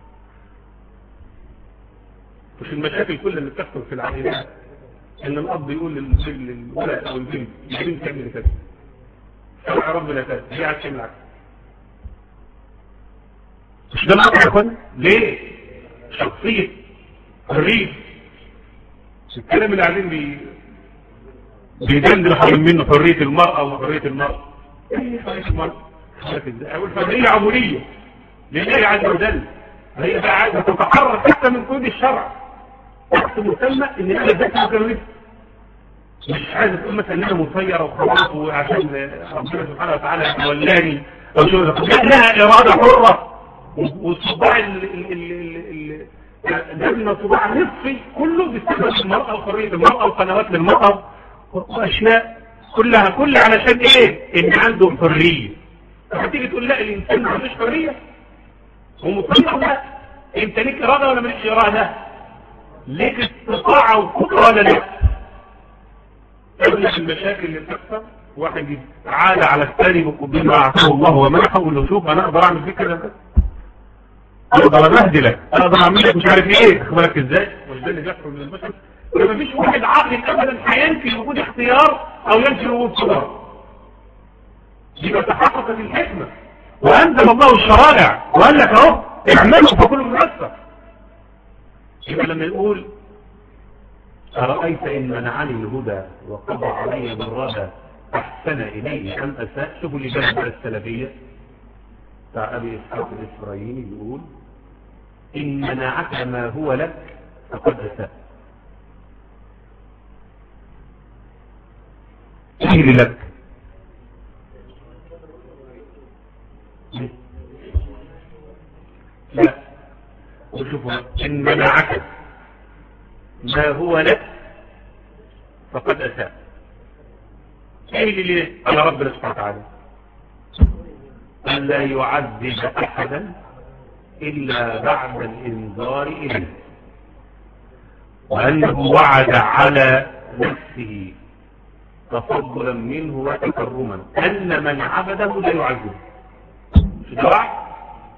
مش المشاكل كلها اللي بتحصل في العائلات ان الاب يقول للولد او البنت البنت تعمل كذا، شرع ربنا كذا، هي عايزه تعمل عكس. مش ده الامر يا اخوانا؟ ليه؟ شخصيه الريف الكلام اللي قاعدين بي بيجندل حول منه حريه المراه وحريه المراه. ايه حريه المراه؟ او الحريه عموليه لله عز وجل، هي بقى عايزه تتحرر حتى من قيود الشرع تحت مسمى ان انا ذاتي مكلف، مش عايزه تقول مثلا ان انا مسيره وخلاص وعشان ربنا سبحانه وتعالى ولاني او شو لها اراده حره، والصباع ال ده صباع نصفي كله بيستخدم المراه وحريه المراه وقنوات للمراه واشياء كلها كل علشان ايه؟ ان عنده حرية. هتيجي تقول لا الانسان ما عندوش حرية ومطلق، لا انت ليك ارادة ولا مالكش ارادة؟ ليك استطاعة وقدرة ولا لا؟ اغلب المشاكل اللي بتحصل واحد عاد على الثاني بقبل ما اعطاه الله ومنحه ويقول له شوف انا اقدر اعمل فيك كده كده، اقدر ابهدلك، اقدر اعمل لك مش عارف ايه، اخبرك ازاي؟ مش ده اللي بيحصل من البشر؟ ما فيش واحد عاقل ابدا هينفي وجود اختيار او ينفي وجود قدر. يبقى تحققت الحكمه وانزل الله الشرائع وقال لك اهو اعملوا فكل ميسر. يبقى لما يقول ارايت ان منعني الهدى وقضى علي بالردى احسن الي ام اساء. شوفوا اللي جاب السلبيه بتاع ابي اسحاق الاسرائيلي يقول ان منعك ما هو لك فقد اساء. ايه اللي لك؟ لا وشوفوا ان منعك ما هو لك فقد اساء. ايه اللي على ربنا سبحانه وتعالى أن لا يعذب أحدا إلا بعد الإنذار إليه، وأنه وعد على نفسه تفضلا منه وتكرما أن من عبده لا يعذبه. شجاع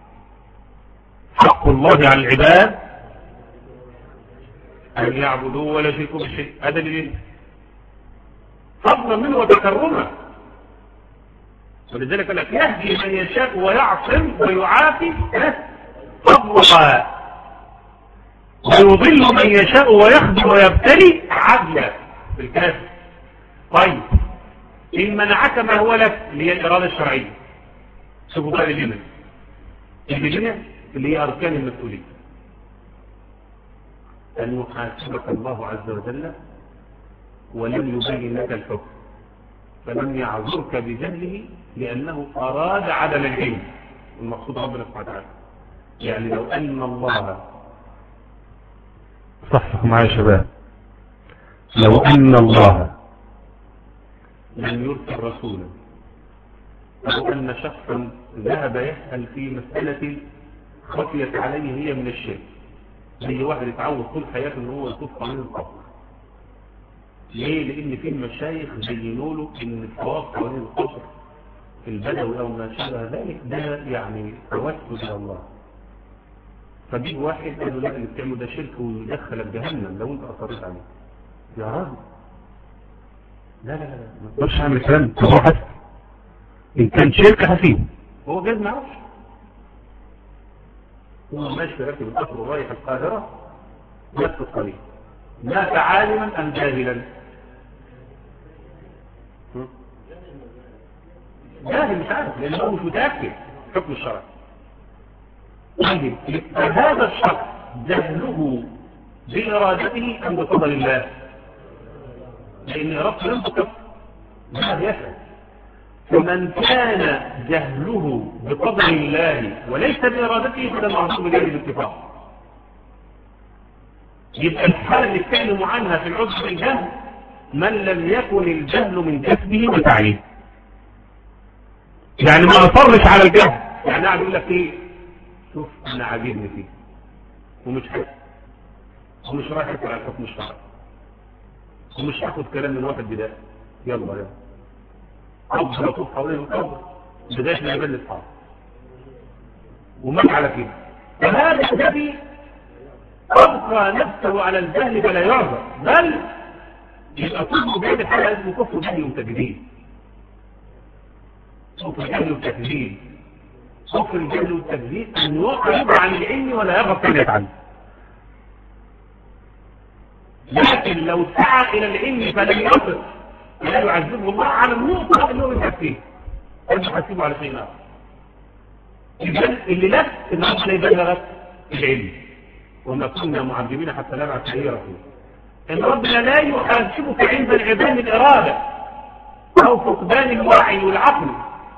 حق الله على العباد أن يعبدوه ولا يشركوا بشيء، هذا اللي فضلا منه وتكرما. ولذلك لك يهدي من يشاء ويعصم ويعافي فضلا، ويضل من يشاء ويخذل ويبتلي عدلا في الكافر. طيب إن منعك ما هو لك اللي هي الإرادة الشرعية، شوفوا بقى اللي هنا اللي هنا اللي هي أركان المسؤولية، أن يحاسبك الله عز وجل ولم يبين لك الحكم، فلم يعذرك بجهله لأنه أراد عدم العلم. المقصود ربنا سبحانه وتعالى يعني لو أن الله صحصح معايا يا شباب، لو أن الله لم يرسل رسولا أو أن شخصا ذهب يسأل في مسألة خفيت عليه هي من الشرك، زي واحد يتعود طول حياته ان هو يطوف قانون القبر. ليه؟ لأن في المشايخ بينوا له ان الطواف قانون القبر في البدوي او ما شابه ذلك ده يعني توسل الى الله. فجي واحد قال له لا اللي بتعمله ده شرك ويدخلك جهنم لو انت اصريت عليه. يا راجل لا لا لا ما تقدرش اعمل الكلام ده، هو حسن ان كان شرك هسيبه، هو جايز ما يعرفش، هو ماشي راكب القطر ورايح القاهره نفس الطريق، مات عالما ام جاهلا؟ جاهل مش عارف لانه مش متاكد حكم الشرع. طيب هذا الشخص جهله بارادته ام بفضل الله؟ لان ارادته لم تكف ما يفعل. فمن كان جهله بقدر الله وليس بارادته فده معصوم بجانب الاتفاق. يبقى الحالة اللي اتكلموا عنها في العذر بالجهل من لم يكن الجهل من كسبه وتعليمه، يعني ما اصرش على الجهل، يعني قاعد يقول لك ايه شوف انا عاجبني فيه ومش حاسس ومش رايح على الحكم الشرعي ومش هاخد كلام من واحد بدايه يلا يلا افضل اطوف حوالين القبر لغايه ما يبان اصحابه ومات على كده. فهذا الذي أبقى نفسه على الجهل فلا يعذر، بل يبقى كفر بهذه الحالة اسمه كفر جهل وتكذيب. كفر جهل وتكذيب كفر الجهل والتكذيب أن يعرض عن العلم ولا يرغب أن يتعلم. لكن لو سعى إلى العلم فلم يصل لا يعذبه الله على النقطة اللي هو يحسيه، أنت حسيبه على شيء آخر. إذن اللي لك إن أصلا يبلغ العلم وما كنا معذبين حتى نبعث أي رسول. إن ربنا لا يحاسبك عند انعدام الإرادة أو فقدان الوعي والعقل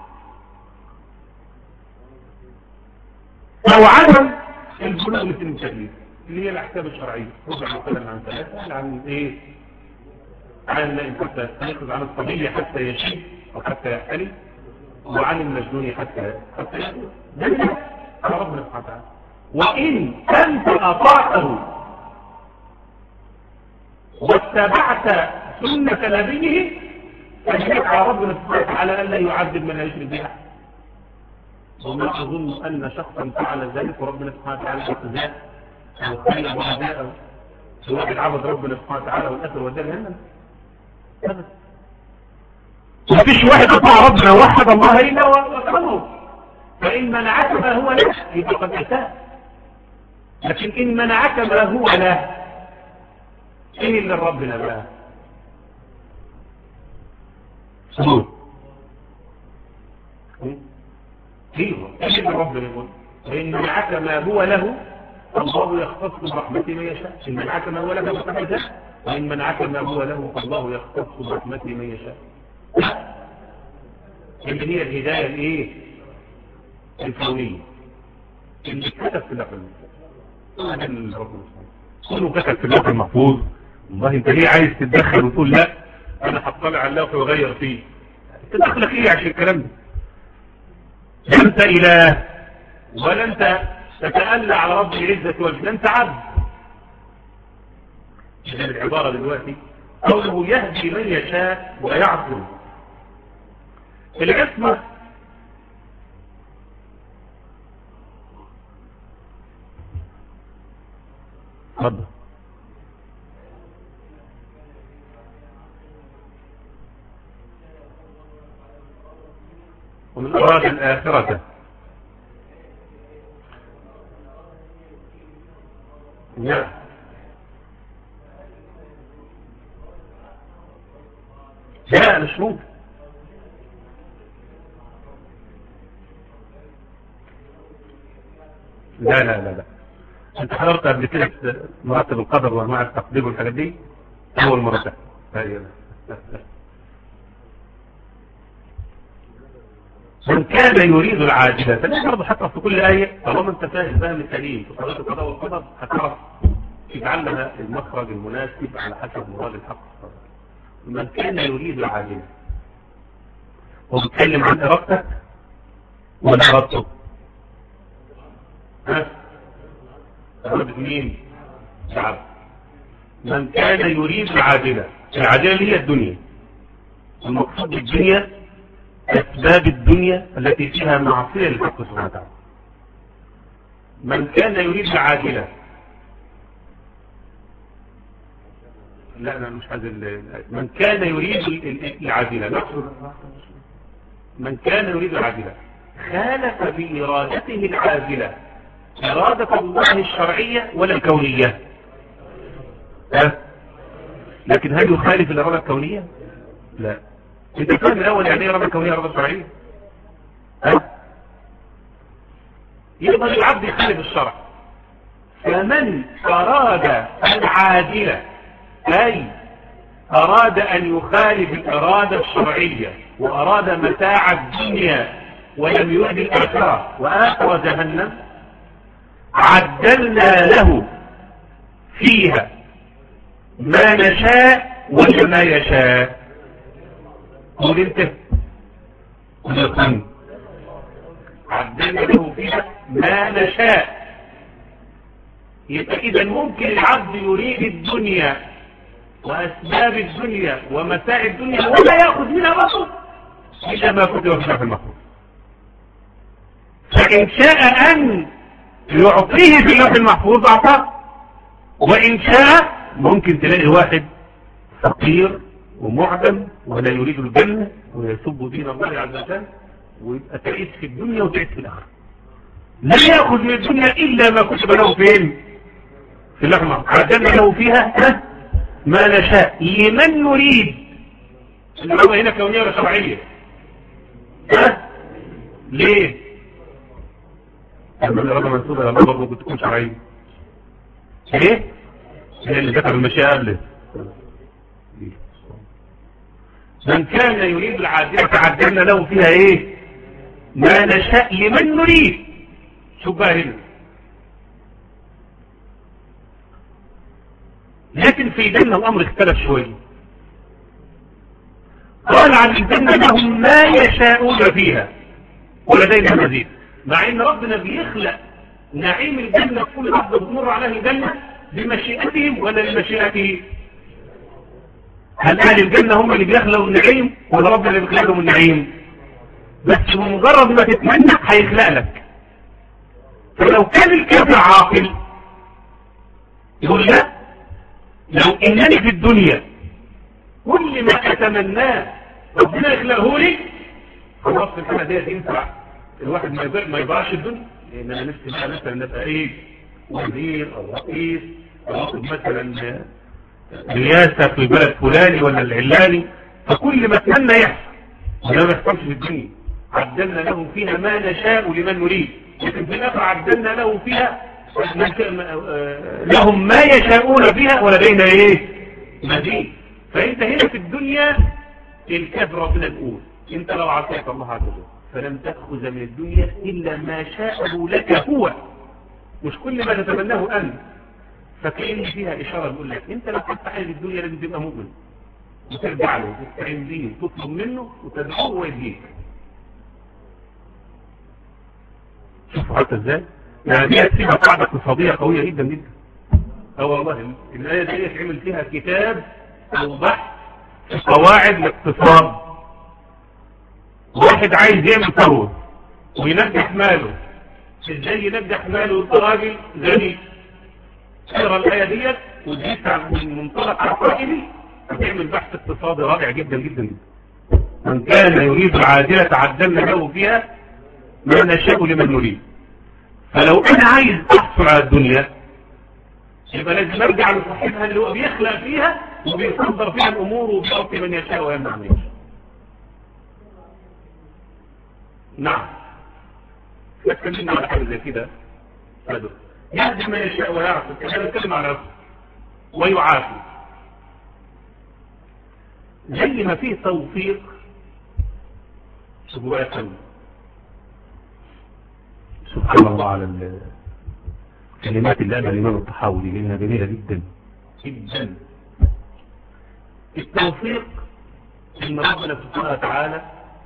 أو عدم البلوغ مثل التكليف اللي هي الأحكام الشرعية. ربع مثلا عن ثلاثة عن إيه؟ عن النائم حتى يخرج، عن الصبي حتى يشيب أو حتى يحتلم، وعن المجنون حتى حتى يشيب. ده من على ربنا سبحانه وتعالى. وإن أنت أطعته واتبعت سنة نبيه فجمعك على ربنا سبحانه وتعالى ألا يعذب من لا يشرك به. وما أظن أن شخصا فعل ذلك وربنا سبحانه وتعالى يجزاه أو خير وجزاءه سواء بالعبد ربنا سبحانه وتعالى والأثر والدار هنا أبدا. مفيش واحد أطاع ربنا ووحد الله إلا وأكرمه، فإن منعك ما هو له يبقى قد أتاه، لكن إن منعك ما هو له إيه اللي ربنا بقى؟ سبوت ايوه ايه اللي ربنا يقول؟ فإن منعك ما هو له الله يختص برحمته من يشاء. إن منعك ما هو له فقد وإن منعك ما هو له فالله يختص برحمته من يشاء. اللي هي الهداية الايه؟ الكونية اللي كتب في اللوح المحفوظ. كله كتب في اللوح المحفوظ. والله انت ليه عايز تتدخل وتقول لا انا هطلع على اللوح واغير فيه؟ تدخلك ايه عشان الكلام ده؟ انت اله ولا انت تتألى على رب العزة والجلال، انت عبد. هذه العبارة دلوقتي قوله يهدي من يشاء ويعصم. العصمة تفضل. ومن أراد الآخرة نعم لا مش ممكن. لا لا لا لا انت حضرت قبل كده مراتب القدر وانواع التقدير والحاجات دي اول مرة. من كان يريد العاجلة فلا برضه حتى في كل آية طالما انت فاهم فهم التأليم في قضاء القضاء والقدر هتعرف تجعل لها المخرج المناسب على حسب مراد الحق. من كان يريد العاجلة هو بيتكلم عن إرادتك ولا إرادته؟ ها؟ إرادة مين؟ شعب. من كان يريد العاجلة، العاجلة هي الدنيا. المقصود بالدنيا أسباب الدنيا التي فيها معصية للحق سبحانه وتعالى. من كان يريد العاجلة، لا أنا مش عايز. من كان يريد العاجلة نقصد من كان يريد العاجلة خالف بإرادته العاجلة إرادة الله الشرعية ولا الكونية؟ ها؟ لكن هل يخالف الإرادة الكونية؟ لا. انت فاهم الاول يعني ايه إرادة كونية إرادة شرعية؟ ها؟ يقدر العبد يخالف الشرع. فمن أراد العاجلة أي أراد أن يخالف الإرادة الشرعية وأراد متاع الدنيا ولم يرد الآخرة وآخر جهنم عدلنا له فيها ما نشاء ولا ما يشاء. قول انت قل عدلنا له فيها ما نشاء. يبقى إذا ممكن العبد يريد الدنيا وأسباب الدنيا ومتاع الدنيا ولا يأخذ منها مصر إلا ما كتب في المحفوظ. فإن شاء أن يعطيه في اللوح المحفوظ أعطاه، وإن شاء ممكن تلاقي واحد فقير ومعدم ولا يريد الجنة ويسب دين الله عز وجل ويبقى تعيش في الدنيا وتعيش في الآخرة. لا يأخذ من الدنيا إلا ما كتب له فين في اللوح المحفوظ. عدلنا له فيها ما نشاء لمن نريد. العلماء هنا كونية ولا شرعية؟ ها؟ ليه؟ لما الإرادة منسوبة لما برضه بتكون شرعية. ليه؟ هي اللي ذكر المشيئة قبله. من كان يريد العاجلة تعدلنا له فيها ايه؟ ما نشاء لمن نريد. شوف بقى هنا. لكن في ديننا الأمر اختلف شوية. قال عن الجنة لهم ما يشاءون فيها ولدينا مزيد. مع ان ربنا بيخلق نعيم الجنة في كل لحظة بتمر عليه الجنة بمشيئتهم ولا بمشيئته؟ هل اهل الجنة هم اللي بيخلقوا النعيم ولا ربنا اللي بيخلق لهم النعيم؟ بس بمجرد ما تتمنى هيخلق لك. فلو كان الكافر عاقل يقول لا، لو انني في الدنيا كل ما اتمناه ربنا يخلقه لي خلاص الحاله ديت ينفع الواحد ما يبقاش الدنيا. لان انا نفسي بقى مثلا نبقى ايه وزير او رئيس او اخد مثلا رئاسه في بلد فلاني ولا العلاني، فكل ما اتمنى يحصل وده ما يحصلش في الدنيا. عدلنا لهم فيها ما نشاء لمن نريد، لكن في الاخر عدلنا لهم فيها لهم ما يشاءون فيها ولدينا ايه مزيد. فانت هنا في الدنيا الكافر ربنا يقول انت لو عصيت الله عز وجل فلم تأخذ من الدنيا الا ما شاءه لك هو، مش كل ما تتمناه انت. فكأن فيها اشاره بيقول لك انت لو كنت عايز الدنيا لازم تبقى مؤمن وترجع له وتستعين بيه وتطلب منه وتدعوه ويديك. شوفوا حتى ازاي يعني دي هتبقى قاعده اقتصاديه قويه جدا جدا. اه والله الايه دي اتعمل فيها كتاب او بحث في قواعد الاقتصاد. واحد عايز يعمل ثروه وينجح ماله، ازاي ينجح ماله الراجل غني؟ اقرا الايه ديت وتجيب من منطلق عقائدي وتعمل بحث اقتصادي رائع جدا جدا جدا. من كان يريد العاجله عدلنا له فيها ما نشاء لمن نريد. فلو انا عايز احصل على الدنيا يبقى لازم ارجع لصاحبها اللي هو بيخلق فيها وبيصدر فيها الامور وبيعطي من يشاء ويمنع من يشاء. نعم اتكلمنا على حاجه زي كده يهدي من يشاء ويعصي، كمان نتكلم على نفسه ويعافي. زي ما فيه توفيق شوفوا بقى يا سبحان الله على كلمات الله الإمام الطحاوي لأنها جميلة جدا جدا. التوفيق إن ربنا سبحانه وتعالى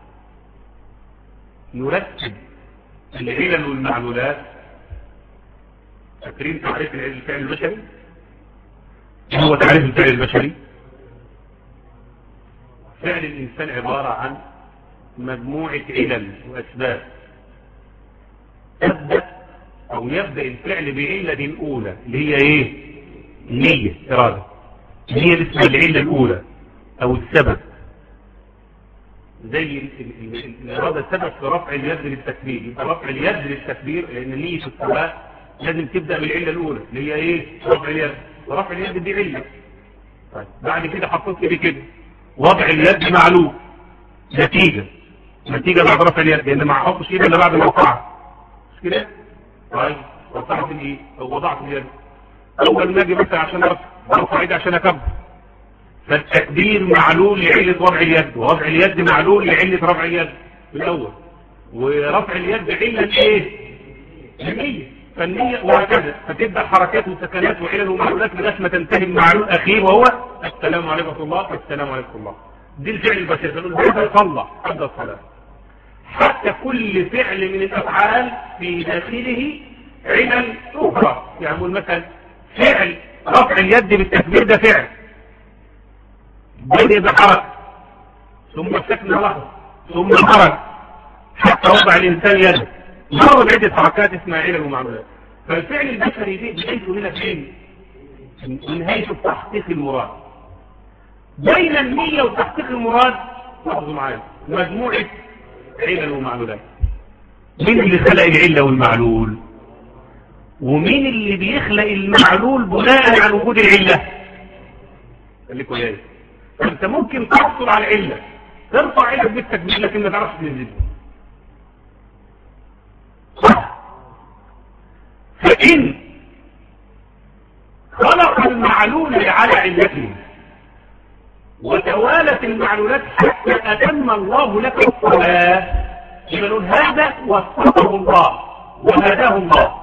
يرتب العلل والمعلولات. فاكرين تعريف الفعل البشري؟ هو تعريف الفعل البشري فعل الإنسان عبارة عن مجموعة علل وأسباب تبدأ أو يبدأ الفعل بعلة الأولى اللي هي إيه؟ النية، إرادة. هي اسمها العلة الأولى أو السبب. زي الإرادة السبب في رفع اليد للتكبير. يبقى رفع اليد للتكبير لأن نية الصلاة لازم تبدأ بالعلة الأولى اللي هي إيه؟ رفع اليد. ورفع اليد دي علة. طيب بعد كده حطيت لي كده وضع اليد معلوم نتيجة نتيجة بعد رفع اليد، لأن ما أحطش إيدي إلا بعد ما أرفعها كده. طيب وضعت الايه او وضعت اليد اول ما اجي مثلا عشان ارفع ايدي عشان اكبر، فالتكبير معلول لعله وضع اليد ووضع اليد معلول لعله رفع اليد في الاول، ورفع اليد عله ايه؟ النيه. فالنيه وهكذا فتبدا حركات وسكنات وعلل ومعلولات لغايه ما تنتهي المعلول الاخير وهو السلام عليكم ورحمه الله والسلام عليكم الله. دي الفعل البشري. فنقول هذا صلى ابدا الصلاه. حتى كل فعل من الأفعال في داخله علل أخرى. يعني نقول مثلا فعل رفع اليد بالتكبير ده فعل بدأ بحركة ثم سكن لحظة ثم حرك حتى وضع الإنسان يده مر بعدة حركات اسمها علل ومعلولات. فالفعل البشري دي بدايته هنا فين؟ نهايته تحقيق المراد. بين النية وتحقيق المراد لاحظوا معايا مجموعة علل ومعلولات. مين اللي خلق العلة والمعلول؟ ومين اللي بيخلق المعلول بناء على وجود العلة؟ خليكوا ايه؟ انت ممكن تحصل على العلة ترفع علة بالتكبير لكن ما تعرفش تنزل. فإن خلق المعلول على علته وتوالت المعلولات حتى أتم الله لك الصلاة يقولون هذا وفقه الله وهداه الله.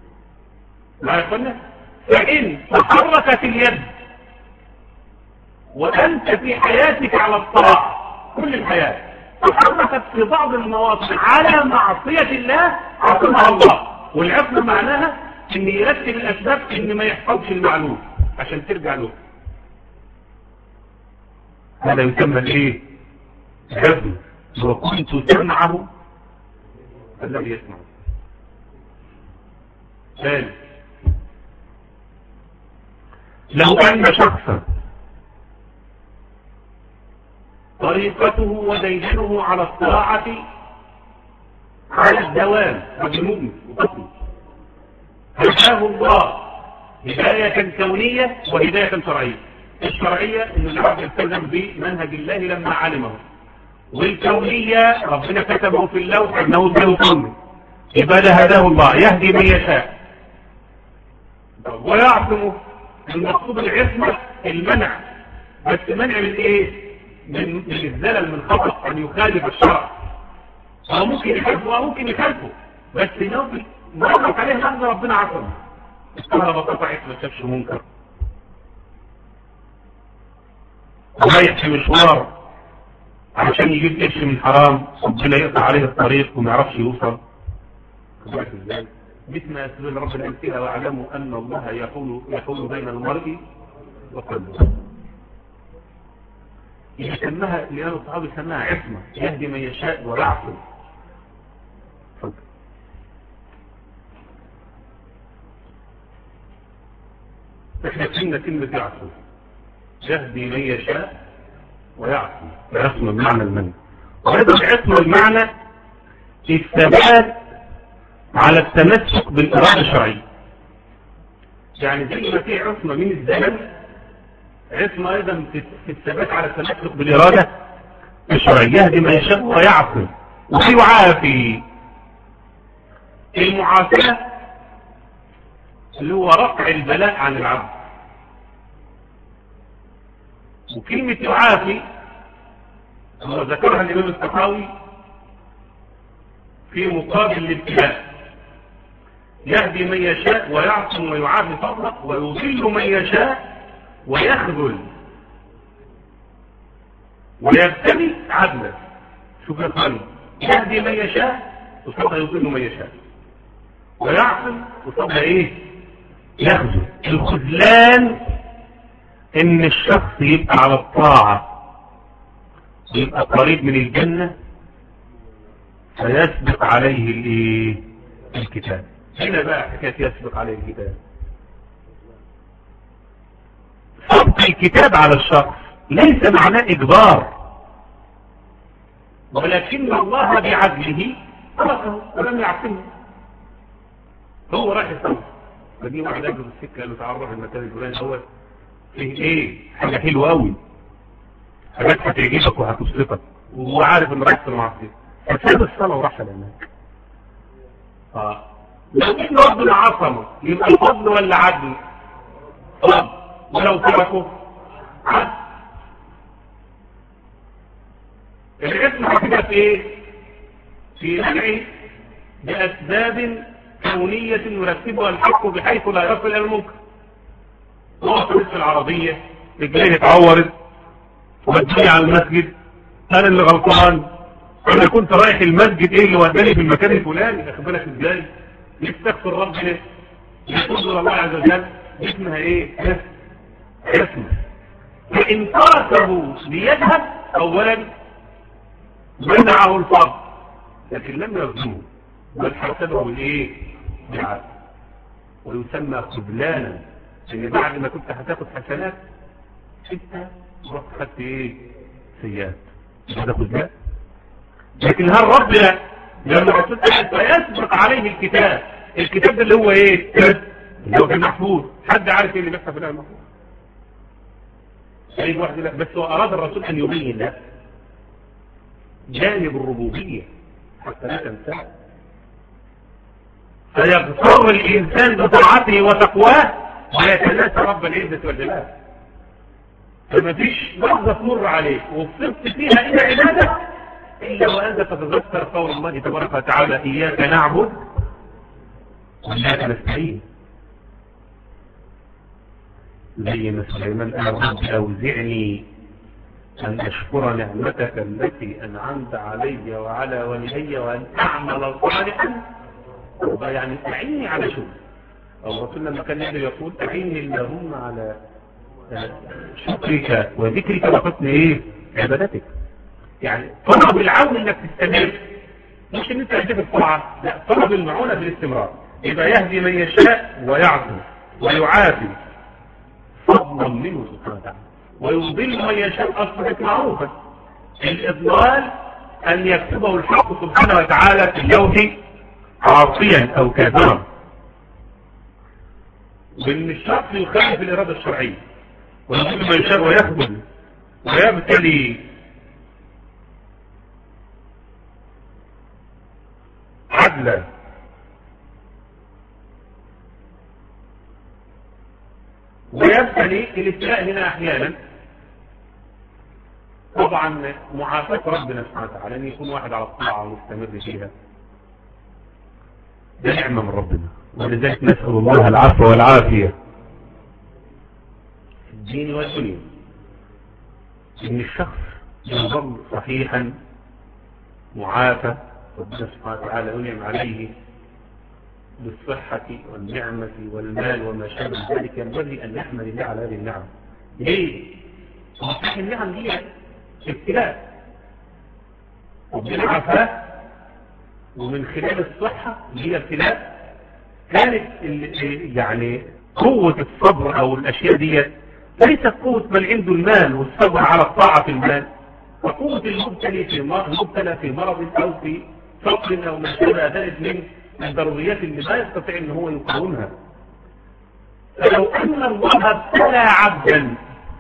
ما يقولنا فإن تحركت اليد وأنت في حياتك على الطاعة كل الحياة، تحركت في بعض المواطن على معصية الله عصمها الله. والعصمة معناها ان يرتب الأسباب ان ما يحفظش المعلوم عشان ترجع له. هذا يسمى الايه؟ الحفظ. وكنت سمعه الذي يسمع. ثاني، لو أن شخصا طريقته وديدنه على الطاعة على الدوام بالمؤمن وقتله، هداه الله هداية كونية وهداية شرعية. الشرعية ان العبد يلتزم بمنهج الله لما علمه، والكونية ربنا كتبه في اللوح انه سيكون، يبقى ده هداه الله يهدي من يشاء ويعصمه. المقصود العصمة المنع، بس منع من ايه؟ من, من الزلل، من خطأ ان يخالف الشرع. هو ممكن يخالفه وممكن يخالفه، بس لو مرت عليه لحظة ربنا عصمه. الكهرباء قطعت ما شافش منكر، رايح في مشوار عشان يجيب قرش من حرام، ربنا يقطع عليه الطريق وما يعرفش يوصل. مثل ما يسألون رب الأمثلة واعلموا أن الله يحول يحول بين المرء وقلبه. يسمىها لأن الصحابة يسمىها عصمة، يهدي من يشاء ويعصم. احنا كنا كلمة يعصم، يهدي من يشاء ويعصم. العصمة بمعنى المنع، وهذا العصمة بمعنى الثبات على التمسك بالإرادة الشرعية. يعني زي ما في عصمة من الزمن، عصمة أيضا في الثبات على التمسك بالإرادة الشرعية. يهدي من يشاء ويعصم ويعافي. المعافاة اللي هو رفع البلاء عن العبد. وكلمة يعافي هو ذكرها الإمام الطحاوي في مقابل الابتلاء. يهدي من يشاء ويعصم ويعافي فضله، ويضل من يشاء ويخذل ويبتلي عدلا. شوف يا خالد، يهدي من يشاء وصدق يضل من يشاء، ويعصم وصدق ايه؟ يخذل. الخذلان ان الشخص يبقى على الطاعة يبقى قريب من الجنة فيسبق عليه الايه؟ الكتاب. هنا بقى حكاية يسبق عليه الكتاب. سبق الكتاب على الشخص ليس معناه اجبار، ولكن الله بعدله خلقه ولم يعصمه. هو راح يسوي، فدي واحد اجل في السكه قال له تعرف المكان الفلاني اول فيه ايه؟ حاجه حلوه قوي، حاجات هتعجبك وهتبسطك، وهو عارف ان رايح في المعصيه، فساب الصلاه وراح هناك. اه لو ان ربنا عصمه يبقى الفضل ولا عدل؟ فضل. ولو تركه عدل. الاسم هتبقى في ايه؟ في منعه باسباب كونية يرتبها الحق بحيث لا يصل الى المنكر. وقفت في العربية رجليه اتعورت وبدوني على المسجد، انا اللي غلطان، انا كنت رايح المسجد، ايه اللي وداني في المكان الفلاني؟ اخد بالك ازاي؟ يستغفر ربنا يقول الله عز وجل. اسمها ايه؟ اسمه فان تركه ليذهب اولا منعه الفضل، لكن لم يظلمه بل حسبه بالايه؟ بالعدل. ويسمى خذلانا، ان بعد ما كنت هتاخد حسنات انت رحت خدت ايه؟ سيئات. هذا خذلان. لكن هل ربنا لما الرسول قال فيسبق عليه الكتاب، الكتاب ده اللي هو ايه؟ اللي هو في المحفوظ. حد عارف ايه اللي بيحصل في المحفوظ؟ اي واحد لا، بس هو اراد الرسول ان يبين له جانب الربوبيه حتى لا تنساه. فيغفر الانسان بطاعته وتقواه ويتناسى رب العزه والجلال. فما فيش لحظه تمر عليك وصرت فيها الى عباده الا وانت تتذكر قول الله تبارك وتعالى اياك نعبد واياك نستعين. زي ما سليمان قال رب أوزعني أن أشكر نعمتك التي أنعمت علي وعلى والدي وأن أعمل صالحا. يعني أعيني على شغل. الرسول لما كان يقول أعيني اللهم على شكرك وذكرك وحسن إيه عبادتك. يعني طلب العون انك تستمر، مش ان انت تهدف الطاعه، لا، طلب المعونه بالاستمرار. يبقى يهدي من يشاء ويعفو ويعافي فضلا منه سبحانه وتعالى، ويضل من يشاء اصبحت معروفا. الاضلال ان يكتبه الحق سبحانه وتعالى في اللوح عاصيا او كافرا، وان الشخص يخالف الاراده الشرعيه ويضل من يشاء ويخذل ويبتلي عدلا. ويبتلي الابتلاء هنا احيانا طبعا معافاة ربنا سبحانه وتعالى ان يكون واحد على الطاعة ومستمر فيها، ده نعمة من ربنا. ولذلك نسأل الله العفو والعافية في الدين والدنيا، ان الشخص يظل صحيحا معافى، ربنا سبحانه وتعالى ينعم عليه بالصحة والنعمة والمال وما شابه ذلك، ينبغي أن نحمد الله على هذه النعم. ليه؟ صحيح النعم دي ابتلاء، وبالعافاة ومن خلال الصحة اللي هي ابتلاء كانت يعني قوة الصبر أو الأشياء دي ليست قوة من عنده المال والصبر على الطاعة في المال، فقوة المبتلى في المبتلى في مرض أو في فقر أو ما شابه ذلك من الضروريات اللي لا يستطيع ان هو يقاومها. فلو ان الله ابتلى عبدا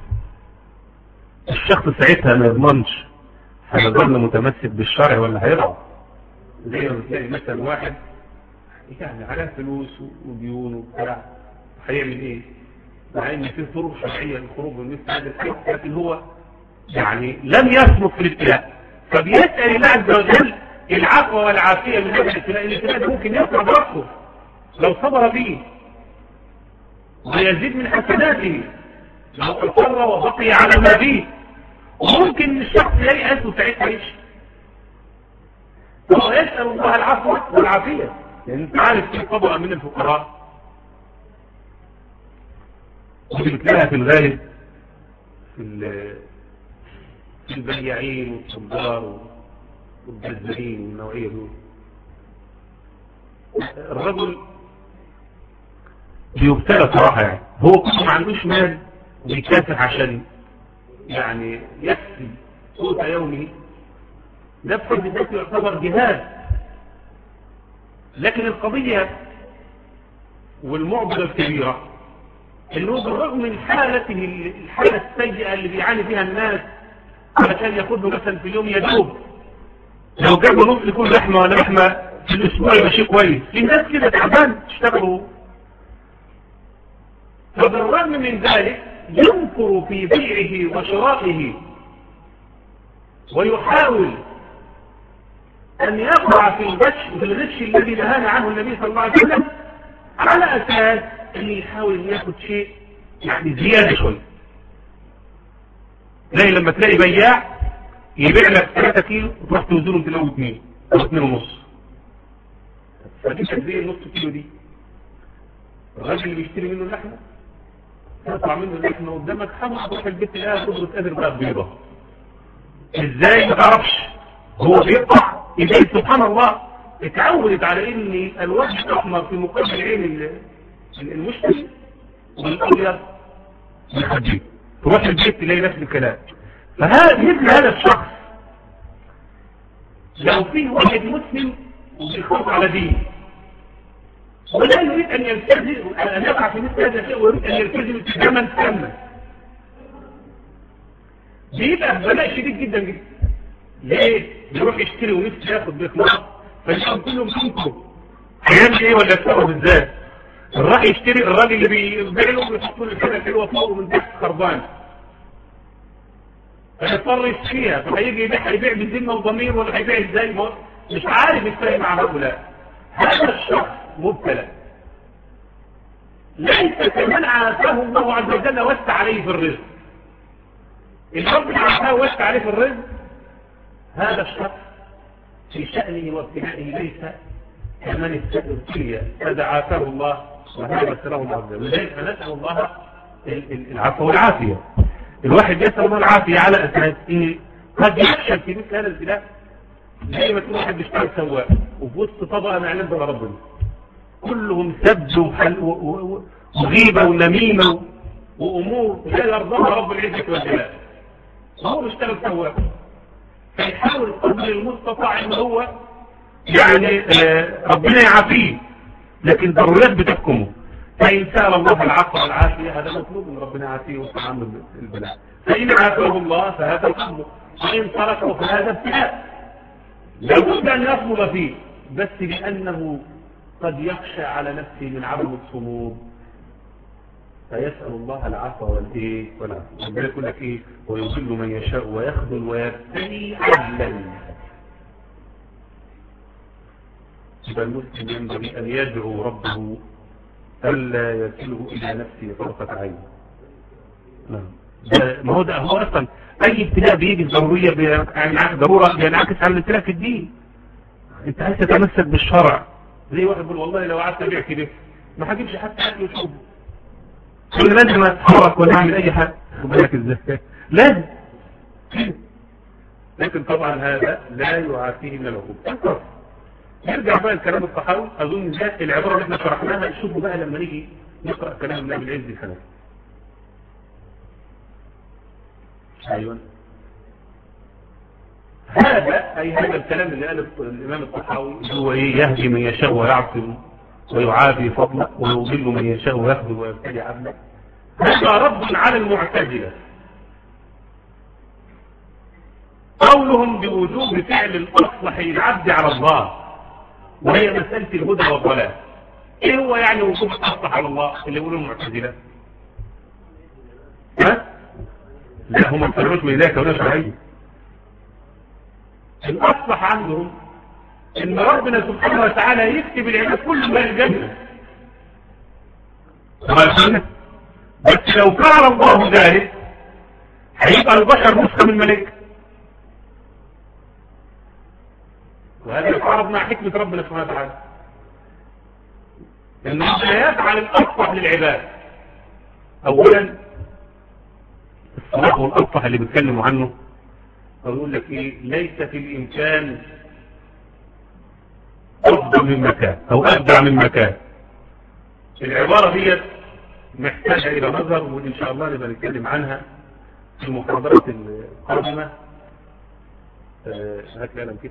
الشخص ساعتها ما يضمنش هيظل متمسك بالشرع ولا هيرعى. زي ما تلاقي مثلا واحد يعني على فلوس وديون وبتاع، هيعمل ايه؟ مع ان في طرق شرعيه للخروج من مثل هذا الشيء، لكن هو يعني لم يسلك في الابتلاء، فبيسال الله عز وجل العفو والعافية من هذا الابتلاء. الابتلاء ممكن يرفع برأسه لو صبر به ويزيد من حسناته لو أصر وبقي على ما فيه، وممكن الشخص ييأس وساعتها يمشي. فهو يسأل الله العفو والعافية، لأن انت عارف في طبقة من الفقراء ودي بتلاقيها في الغالب في البياعين والتجار والجزارين والنوعية دول. الرجل بيبتلى صراحة، يعني هو كله ما عندوش مال وبيكافح عشان يعني يكفي قوت يومه، ده بحد ذاته يعتبر جهاد. لكن القضية والمعضلة الكبيرة انه بالرغم من حالته الحالة السيئة اللي بيعاني فيها الناس علشان ياخد له مثلا في اليوم يدوب لو جابوا نص يكون لحمة ولا لحمة في الاسبوع يبقى شيء كويس. في ناس كده تعبان تشتغلوا، فبالرغم من ذلك ينكر في بيعه وشرائه ويحاول ان يقع في الغش في الغش الذي نهانا عنه النبي صلى الله عليه وسلم، على اساس ان يحاول ان ياخد شيء يعني زيادة شوية. تلاقي لما تلاقي بياع يبيع لك ثلاثة كيلو وتروح توزنهم تلاقوا اثنين او اثنين ونص، فدي زي النص كيلو دي. الراجل اللي بيشتري منه اللحمة تطلع منه اللحمة قدامك حمر، تروح البيت تلاقيها تضرب قادر بقى بيضة. ازاي ما تعرفش؟ هو بيقطع ايديه سبحان الله، اتعودت على ان الوجه الاحمر في مقابل عين المشتري والابيض بيخبيه، تروح البيت تلاقي نفس الكلام. فهذا مثل هذا الشخص لو فيه واحد مسلم وبيخاف على دينه ولا يريد ان يلتزم ان يقع في مثل هذا الشيء ويريد ان يلتزم التزاما تاما، بيبقى بلاء شديد جدا جدا. ليه؟ يروح يشتري ونفسه ياخد باخلاص، فيشوف كلهم منكم هيعمل ايه ولا يسوي ازاي؟ راح يشتري الراجل اللي بيبيع له ويحط له الحاجه الحلوه فوق ومن تحت خربان، فيضطر يشتريها، فهيجي يبيع هيبيع بذمه وضمير ولا هيبيع ازاي؟ مش عارف يتفاهم مع هؤلاء. هذا الشخص مبتلى، ليس كمن عافاه الله عز وجل وسع عليه في الرزق. الرب عافاه وسع عليه في الرزق، هذا الشخص في شأنه وابتلاءه ليس كمن ابتلي فدعافاه الله وهذا له الله عز وجل. لذلك نسأل الله العفو والعافية. الواحد يسأل الله العافية على أساس إيه؟ قد يفشل في مثل هذا الابتلاء. زي ما تكون واحد بيشتغل سواق وفي وسط طبقة ما يعلم بها ربنا، كلهم سب وغيبة ونميمة وأمور لا يرضاها رب العزة والجلال، وهو بيشتغل سواق، فيحاول قدر المستطاع إن هو يعني آه ربنا يعافيه، لكن ضرورات بتحكمه. فإن سأل الله العفو والعافية هذا مطلوب من ربنا يعافيه ويصنع عنه البلاء. فإن عافاه الله فهذا الحمد، وإن تركه فهذا ابتلاء لابد أن يصمد فيه، بس لأنه قد يخشى على نفسه من عدم الصمود فيسأل الله العفو والإيه والعافية. ربنا يقول لك إيه؟ ويضل من يشاء ويخذل ويبتلي عدلا. يبقى المسلم ينبغي أن يدعو ربه ألا يكله إلى نفسه طرفة عين. نعم. ما هو ده هو أصلا أي ابتلاء بيجي ضرورية يعني ضرورة بينعكس على الابتلاء في الدين. أنت عايز تتمسك بالشرع، زي واحد يقول والله لو قعدت أبيع كده ما هجيبش حتى أكل وشرب، كل لازم أتحرك ولا أعمل أي حاجة. خد بالك إزاي؟ لازم. لكن طبعا هذا لا يعافيه من العقوبة. يرجع بقى الكلام الصحاوي، أظن ده العبارة اللي احنا شرحناها. شوفوا بقى لما نيجي نقرأ كلام الله بالعز الحنفي. أيوة هذا أي هذا الكلام اللي قاله الإمام الصحاوي هو إيه؟ يهدي من يشاء ويعصم ويعافي فضله ويضل من يشاء ويخذل ويبتلي عبده. هذا رد على المعتزلة قولهم بوجوب فعل الأصلح للعبد على الله، وهي مسألة الهدى والضلال. ايه هو يعني وجوب الأصلح على الله اللي يقولوا المعتزلة؟ ها؟ لا هم مفرعوش من ذلك ولا شرعية. الأصلح عندهم ان ربنا سبحانه وتعالى يكتب العباد كل ما الجنة، بس لو فعل الله ذلك هيبقى البشر نسخة من الملائكة، وهذا يتعارض مع حكمة ربنا سبحانه وتعالى ان ربنا يفعل الأصلح للعباد. اولا الصلاح والأصلح اللي بيتكلموا عنه اقول لك ايه؟ ليس في الامكان افضل من مكان او ابدع من مكان. العبارة دي محتاجة الى نظر، وان شاء الله نبقى نتكلم عنها في المحاضرات القادمة. هات لي قلم كده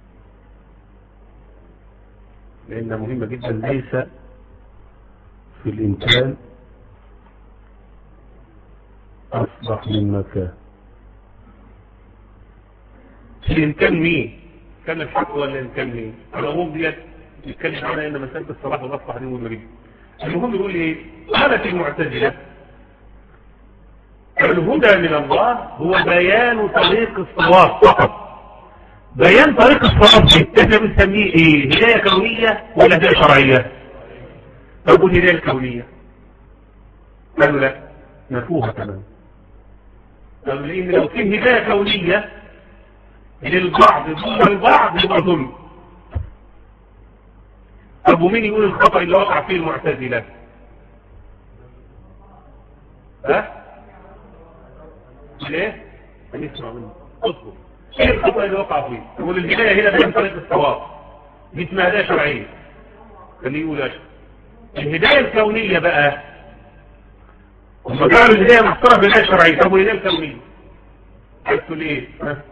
لأنها مهمة جدا. ليس في الإمكان أصبح من مكان. في الإمكان مين؟ كان الحق ولا الإمكان مين؟ العموم ديت يتكلم عنها إن مسألة الصلاح والأصلح دي مهمة جدا. المهم يقول إيه؟ قالت المعتزلة الهدى من الله هو بيان طريق الصواب فقط. بيان طريق الصواب دي احنا بنسميه ايه؟ هداية كونية ولا هداية شرعية؟ طب والهداية الكونية قالوا لا نفوها كمان. قالوا لان لو في هداية كونية للبعض دون البعض يبقى ظلم. طب ومين يقول الخطأ اللي وقع فيه المعتزلة؟ ها؟ ليه؟ هنسمع منه اصبر. ايه الخطأ اللي وقع فيه؟ يقول الهداية هنا بين طريق الصواب دي اسمها هداية شرعية. خليه يقول اشهر. الهداية الكونية بقى هم قالوا الهداية محصورة بالهداية الشرعية. طب والهداية الكونية قلتوا ليه؟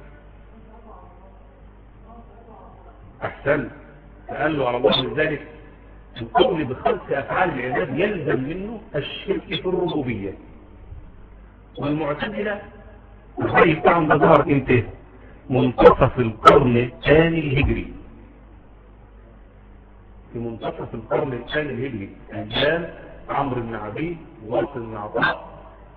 احسن. قال له على الله من ذلك القول بخلق افعال العباد يلزم منه الشرك في الربوبية. والمعتزلة الرأي بتاعهم ده ظهر امتى؟ منتصف القرن الثاني الهجري. في منتصف القرن الثاني الهجري أيام عمرو بن عبيد وواصل بن عطاء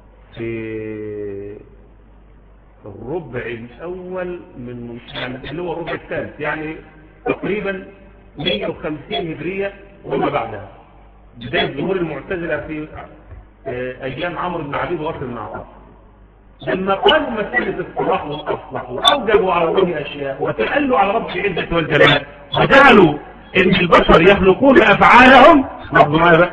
في الربع الأول من يعني اللي هو الربع الثالث، يعني تقريبا مئة وخمسين هجرية وما بعدها. بداية ظهور المعتزلة في أيام عمرو بن عبيد وبكر بن عطاء، لما قالوا مسألة الصلاح والأصلح وأوجبوا على الله أشياء وتألوا على رب العزة والجلال وجعلوا إن البشر يخلقون أفعالهم، لاحظوا معايا بقى،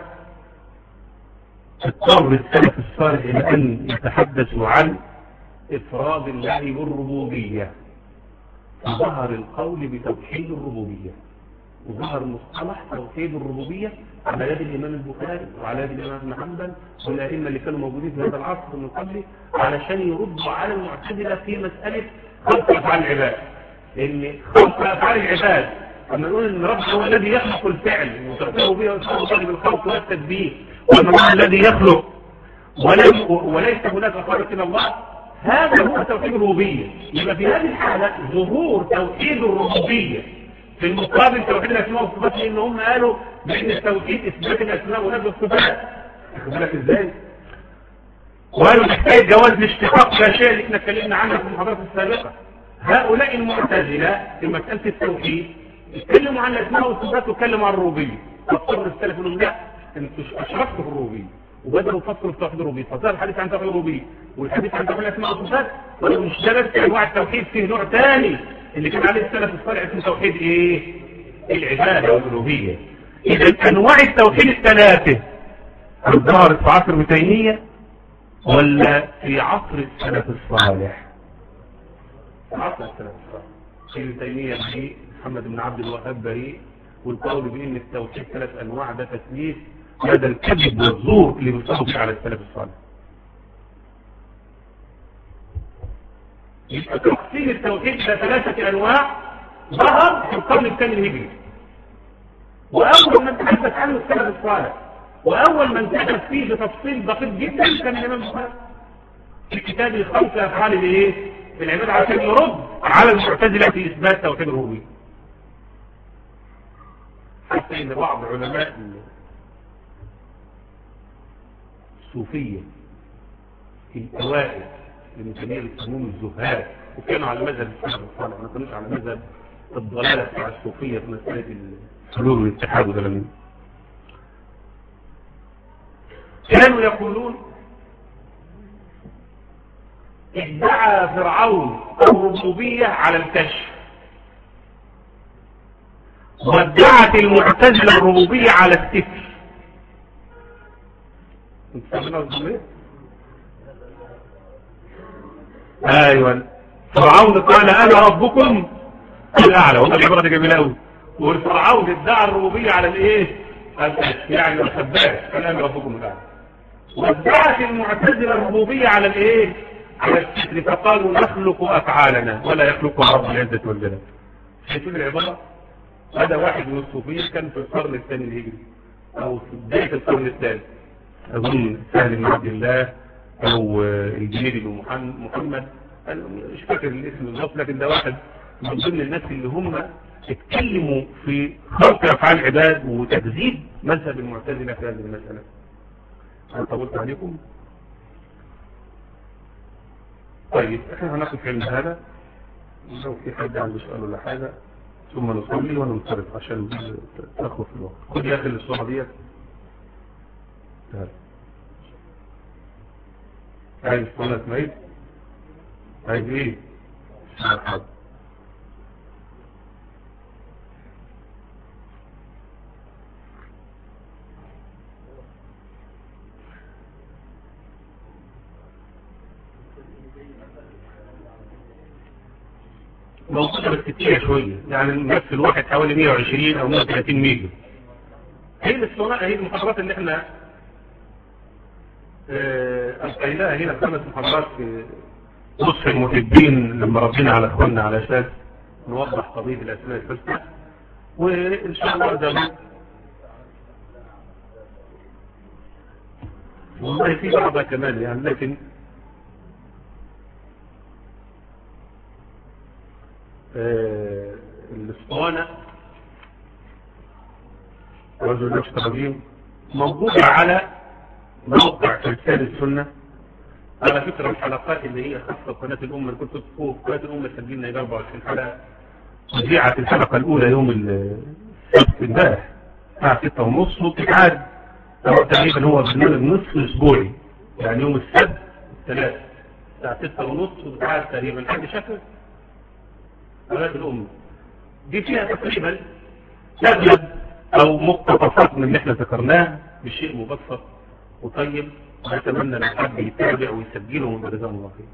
اضطر السلف الصالح إلى أن يتحدثوا عن إفراد الله بالربوبية، ظهر القول بتوحيد الربوبية، وظهر مصطلح توحيد الربوبية على يد الإمام البخاري وعلى يد الإمام ابن حنبل والأئمة اللي كانوا موجودين في هذا العصر من قبله علشان يردوا على المعتزلة في مسألة خلق أفعال العباد. لأن خلق أفعال العباد لما نقول إن رب هو الذي يخلق الفعل وتقديره به ويصير طالب الخلق والتدبير، وأن الله الذي يخلق وليس هناك خالق إلا الله، هذا هو توحيد الربوبية. يبقى في هذه الحالة ظهور توحيد الربوبية في المقابل توحيد الأسماء والصفات، لأن هم قالوا بأن التوحيد إثبات الأسماء ونفي الصفات. أخذ بالك إزاي؟ وقالوا نحتاج جواز الاشتقاق كشيء اللي احنا اتكلمنا عنه في المحاضرات السابقة. هؤلاء المعتزلة في مسألة التوحيد اتكلموا عن الأسماء والصفات واتكلموا عن الربوبية، فاضطر السلف لهم لا، انتوا أشركتوا في الربوبية وبدأوا يفصلوا في توحيد الربوبية، فصار الحديث عن توحيد الربوبية والحديث عن توحيد الأسماء والصفات، ولو مش ده بس أنواع التوحيد فيه نوع ثاني اللي كان عليه السلف الصالح اسمه توحيد ايه؟ العبادة والألوهية. إذا أنواع التوحيد الثلاثة ظهرت في عصر ابن تيمية ولا في عصر السلف الصالح؟ في عصر السلف الصالح. ابن تيمية بريء، محمد بن عبد الوهاب بريء، والقول بأن التوحيد ثلاث أنواع ده تثليث هذا الكذب والزور اللي بيصدق على السلف الصالح. يبقى تقسيم التوحيد إلى ثلاثة أنواع ظهر في القرن الثاني الهجري، وأول من تحدث عنه السلف الصالح، وأول من تحدث فيه بتفصيل دقيق جدا كان الإمام البخاري في كتابه خمس أفعال الإيه؟ العباد، عشان يرد على المعتزلة في إثبات توحيد الربوبية. حتى إن بعض علماء الصوفية في الأوائل ابن تيمية بيسموهم الزهاد، وكانوا على مذهب السلف الصالح، ما كانوش على مذهب الضلالة بتاع الصوفية في مسألة الحلول والاتحاد والكلام. كانوا يقولون ادعى فرعون الربوبية على الكشف، وادعت المعتزلة الربوبية على الستر. ايوه، فرعون قال انا ربكم الاعلى، والله العبارة جميلة قوي، والفرعون ادعى الربوبية على الايه؟ يعني الخباز قال انا ربكم الاعلى، وادعت المعتزلة الربوبية على الايه؟ على الستر، فقالوا نخلق افعالنا ولا يخلقها رب العزة والجلال. شايفين العبارة؟ هذا واحد من الصوفيين كان في القرن الثاني الهجري او في بداية القرن الثالث، اظن سهل بن عبد الله او الجنيدي بن محمد، انا مش فاكر الاسم بالظبط، لكن ده واحد من ضمن الناس اللي هم اتكلموا في خلق افعال العباد وتكذيب مذهب المعتزلة في هذه المسألة. انا طولت عليكم. طيب احنا هناخد علم هذا، لو في حد عنده سؤال ولا حاجة ثم نصلي وننصرف عشان تاخذ في الوقت. خد يا اخي الصورة ديت. عايز صورة ميت؟ عايز ايه؟ مرحبا. موجودة بس كتير شوية، يعني نفس الواحد حوالي مية وعشرين او مية وثلاثين ميجا. هي الصورة، هي المحاضرات اللي احنا ألقيناها هنا في خمس محاضرات في وصف المحبين لما ربنا على اخواننا على اساس نوضح قضية الأسماء الحسنى، وإن شاء الله ده والله في بعضها كمان يعني، لكن آه الاسطوانة رجل نفس تقديم موجودة على موقع ترسال السنة. على فكرة الحلقات اللي هي خاصة قناة الأمة اللي كنت تفوق قناة الأمة سجلنا إلى أربعة وعشرين حلقة، وزيعت الحلقة الأولى يوم السبت امبارح الساعة ستة ونص وبتتعاد تقريبا هو برنامج نصف اسبوعي، يعني يوم السبت الثلاث الساعة ستة ونص وتعال تقريبا حد شكل أولاد الأم دي فيها تقريبا أغلب أو مقتطفات من اللي احنا ذكرناه بشيء مبسط وطيب، ونتمنى لو حد يتابع ويسجله من جزاه الله خير.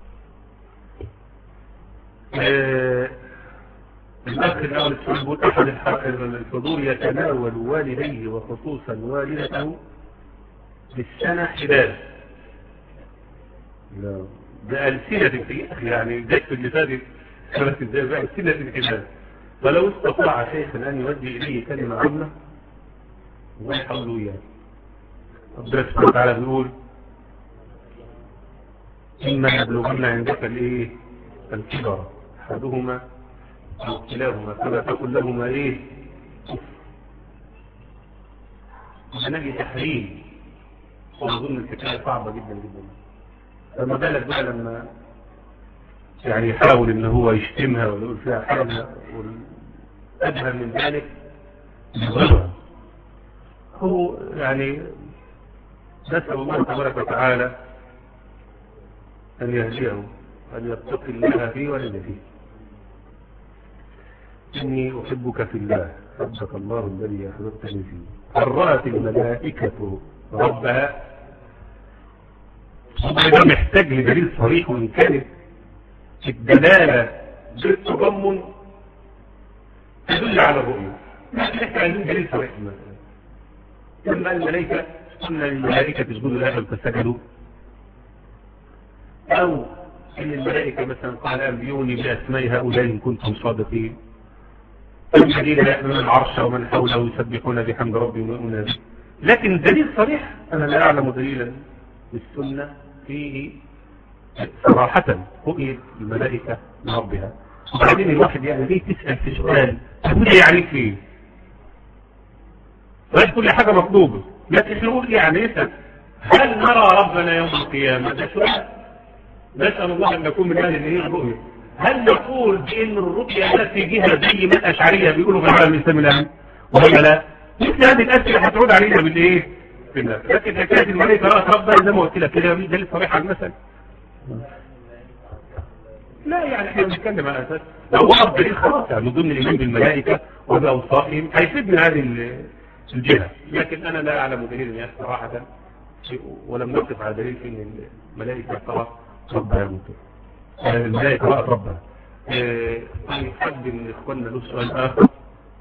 الأخ الأول السلبوت أحد الحضور يتناول والديه وخصوصا والدته بالسنة حداد بألسنة في يعني جاءت في اللسان سنة ازاي بألسنة حداد، فلو استطاع شيخا أن يودي إليه كلمة عامة ويحاولوا إياه. ربنا سبحانه وتعالى بيقول إما يبلغن عندك الإيه الكبر أحدهما أو كلاهما فلا تقل لهما إيه هنجي تحريم، وأظن الحكاية صعبة جدا جدا. فما بالك بقى لما يعني يحاول إن هو يشتمها ولا يقول فيها حاجة والأدهى من ذلك يغلبها. هو يعني نسأل الله تبارك وتعالى أن يهديه أن يتقي الله فيه ولد فيه. إني أحبك في الله حبك الله الذي أحببتني فيه. قرأت الملائكة ربها. هذا محتاج لدليل صريح، وإن كانت الدلالة بالتضمن تدل على الرؤية، لكن احنا عندنا دليل صريح. مثلا لما الملائكة قلنا للملائكة تسجدوا لآدم فسجدوا، أو إن الملائكة مثلا قال أنبئوني بأسماء هؤلاء إن كنتم صادقين، الذين يحملون العرش ومن حوله يسبحون بحمد ربهم ويؤمنون به. لكن الدليل صريح أنا لا أعلم دليلا بالسنة فيه صراحة رؤية الملائكة لربها. وبعدين الواحد يعني ليه تسأل في سؤال تقول يعني فيه غير كل حاجة مطلوبة، لكن نقول يعني يسأل هل نرى ربنا يوم القيامة؟ ده سؤال. نسأل الله أن نكون من أهل هذه الرؤية. هل نقول بأن الرؤية التي جهة زي ما الأشعرية بيقولوا في العالم الإسلامي الآن ولا لا؟ مثل هذه الأسئلة هتعود علينا بالإيه؟ في الناس. لكن حكاية الملائكة رأت ربنا زي ما قلت لك كده دليل صريح على المثل. لا يعني احنا بنتكلم على أساس لو وقف دليل خلاص يعني من ضمن الإيمان بالملائكة وبأوصافهم هيفيدنا هذه الجهة، لكن أنا لا أعلم دليل صراحة ولم نقف على دليل في أن الملائكة ترى ربها يموت. الملائكة رأت ربها. يعني حد من إخواننا له سؤال آخر؟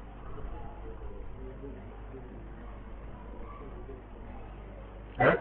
ها؟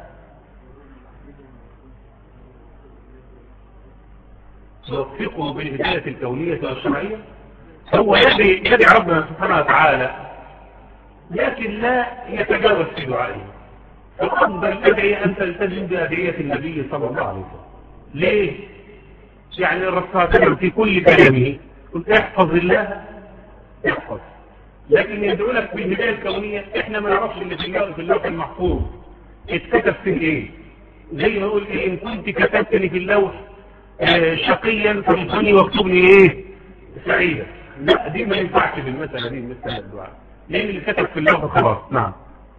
توفقه بالهداية الكونية والشرعية. هو يدعي يدعي ربنا سبحانه وتعالى لكن لا يتجاوز في دعائه. فأفضل أدعي أن تلتزم بأدعية النبي صلى الله عليه وسلم. ليه؟ يعني الرسول في كل كلامه قلت احفظ الله احفظ، لكن يدعو لك بالهداية الكونية احنا ما نعرفش اللي في اللوح المحفوظ اتكتب فيه ايه. زي ما اقول ايه ان كنت كتبتني في اللوح اه شقيا فامحني واكتبني ايه سعيدا. لا دي ما ينفعش في المسألة دي مثل الدعاء، لان اللي كتب في اللوح خلاص. نعم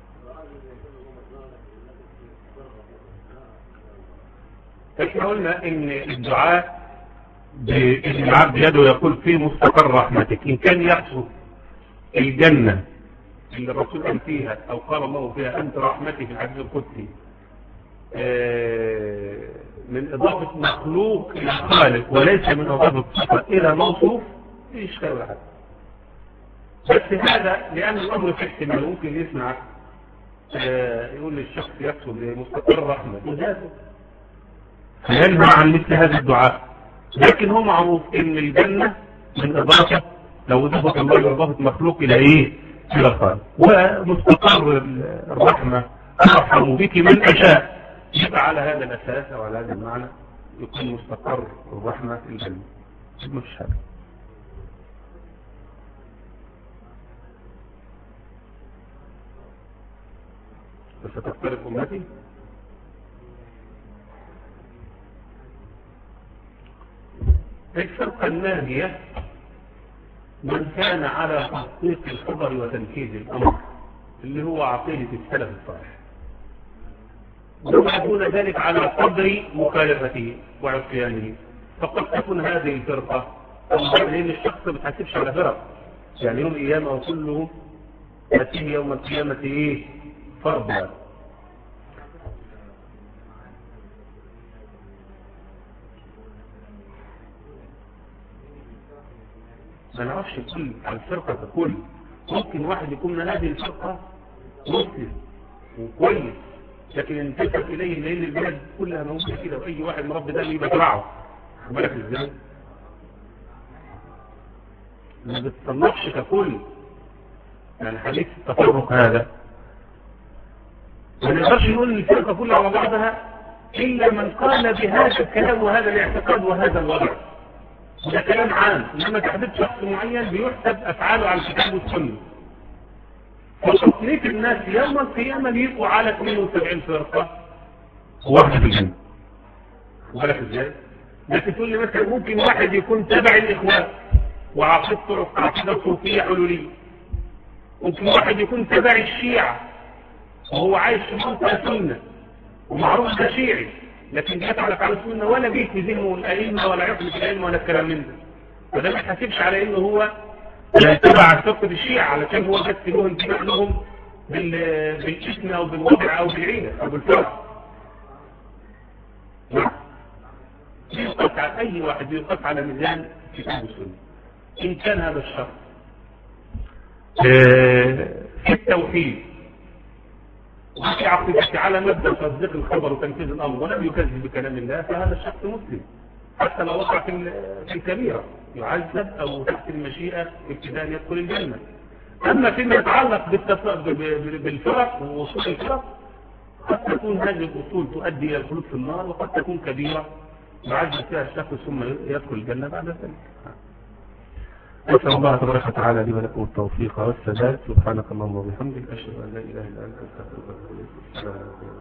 احنا قلنا ان الدعاء بإذن العبد يده يقول فيه مستقر رحمتك. إن كان يقصد الجنة اللي الرسول قال فيها أو قال الله فيها أنت رحمتي في الحديث القدسي من إضافة مخلوق إلى خالق وليس من إضافة صفة إلى موصوف في إشكال ولا حاجة. بس هذا لأن الأمر في احتمال ممكن يسمع يقول للشخص يقصد مستقر رحمتي فينهى عن مثل هذا الدعاء. لكن هو معروف ان الجنة من اضافة لو اضافة الله اضافة مخلوق الى ايه الى الخالق، ومستقر الرحمة ارحم بك من اشاء يبقى على هذا الاساس او على هذا المعنى يكون مستقر الرحمة في الجنة. ما فيش حاجة. فستفترق امتي الفرقة الناهية من كان على تحقيق الخبر وتنفيذ الأمر اللي هو عقيدة السلف الصالح. ويبعدون ذلك على قدر مخالفته وعصيانه. فقد تكون هذه الفرقة، لأن الشخص ما بتحسبش على فرق، يعني يوم القيامة وكله يأتيه يوم القيامة إيه؟ فرضا. ما نعرفش كل الفرقة ككل. ممكن واحد يكون من هذه الفرقة مسلم وكويس، لكن انتسب إليه لأن البلد كلها موجودة كده، وأي واحد مربي ده يبقى تبعه. بالك ازاي؟ ما بتصنفش ككل، يعني حديث التفرق هذا ما نقدرش نقول الفرقة كلها على بعضها إلا من قال بهذا الكلام وهذا الاعتقاد وهذا الوضع. ده كلام عام، إنما تحديد شخص معين بيحسب أفعاله على الكتاب والسنة. وتصنيف الناس يوم القيامة بيبقوا على اثنين وسبعين فرقة واحدة في الجنة. وبالك ازاي؟ لكن تقول لي مثلا ممكن واحد يكون تبع الإخوان وعقيدته عقيدة صوفية حلولية، ممكن واحد يكون تبع الشيعة وهو عايش في منطقة سنة ومعروف ده شيعي، لكن جات على فعل السنة ولا بيت في ذهنه الأئمة ولا يحمل الأئمة ولا الكلام من ده. فده ما تحسبش على إنه هو تبع فرقة الشيعة، علشان هو بس له انتباه لهم بالاسم أو بالوضع أو بالعيلة أو بالفرق. يقف على أي واحد يقف على ميزان كتاب السنة إن كان هذا الشرط في التوحيد وفي عقيدته على مبدأ تصديق الخبر وتنفيذ الأمر ولم يكذب بكلام الله، فهذا الشخص مسلم حتى لو وقع في الكبيرة يعذب أو تحت المشيئة ابتداء يدخل الجنة. أما فيما يتعلق بالفرق ووصول الفرق قد تكون هذه الأصول تؤدي إلى الخلود في النار، وقد تكون كبيرة يعذب فيها الشخص ثم يدخل الجنة بعد ذلك. أسأل الله تبارك وتعالى لي ولكم التوفيق والسداد. سبحانك اللهم وبحمدك، أشهد أن لا إله إلا أنت، أستغفرك وأتوب إليك.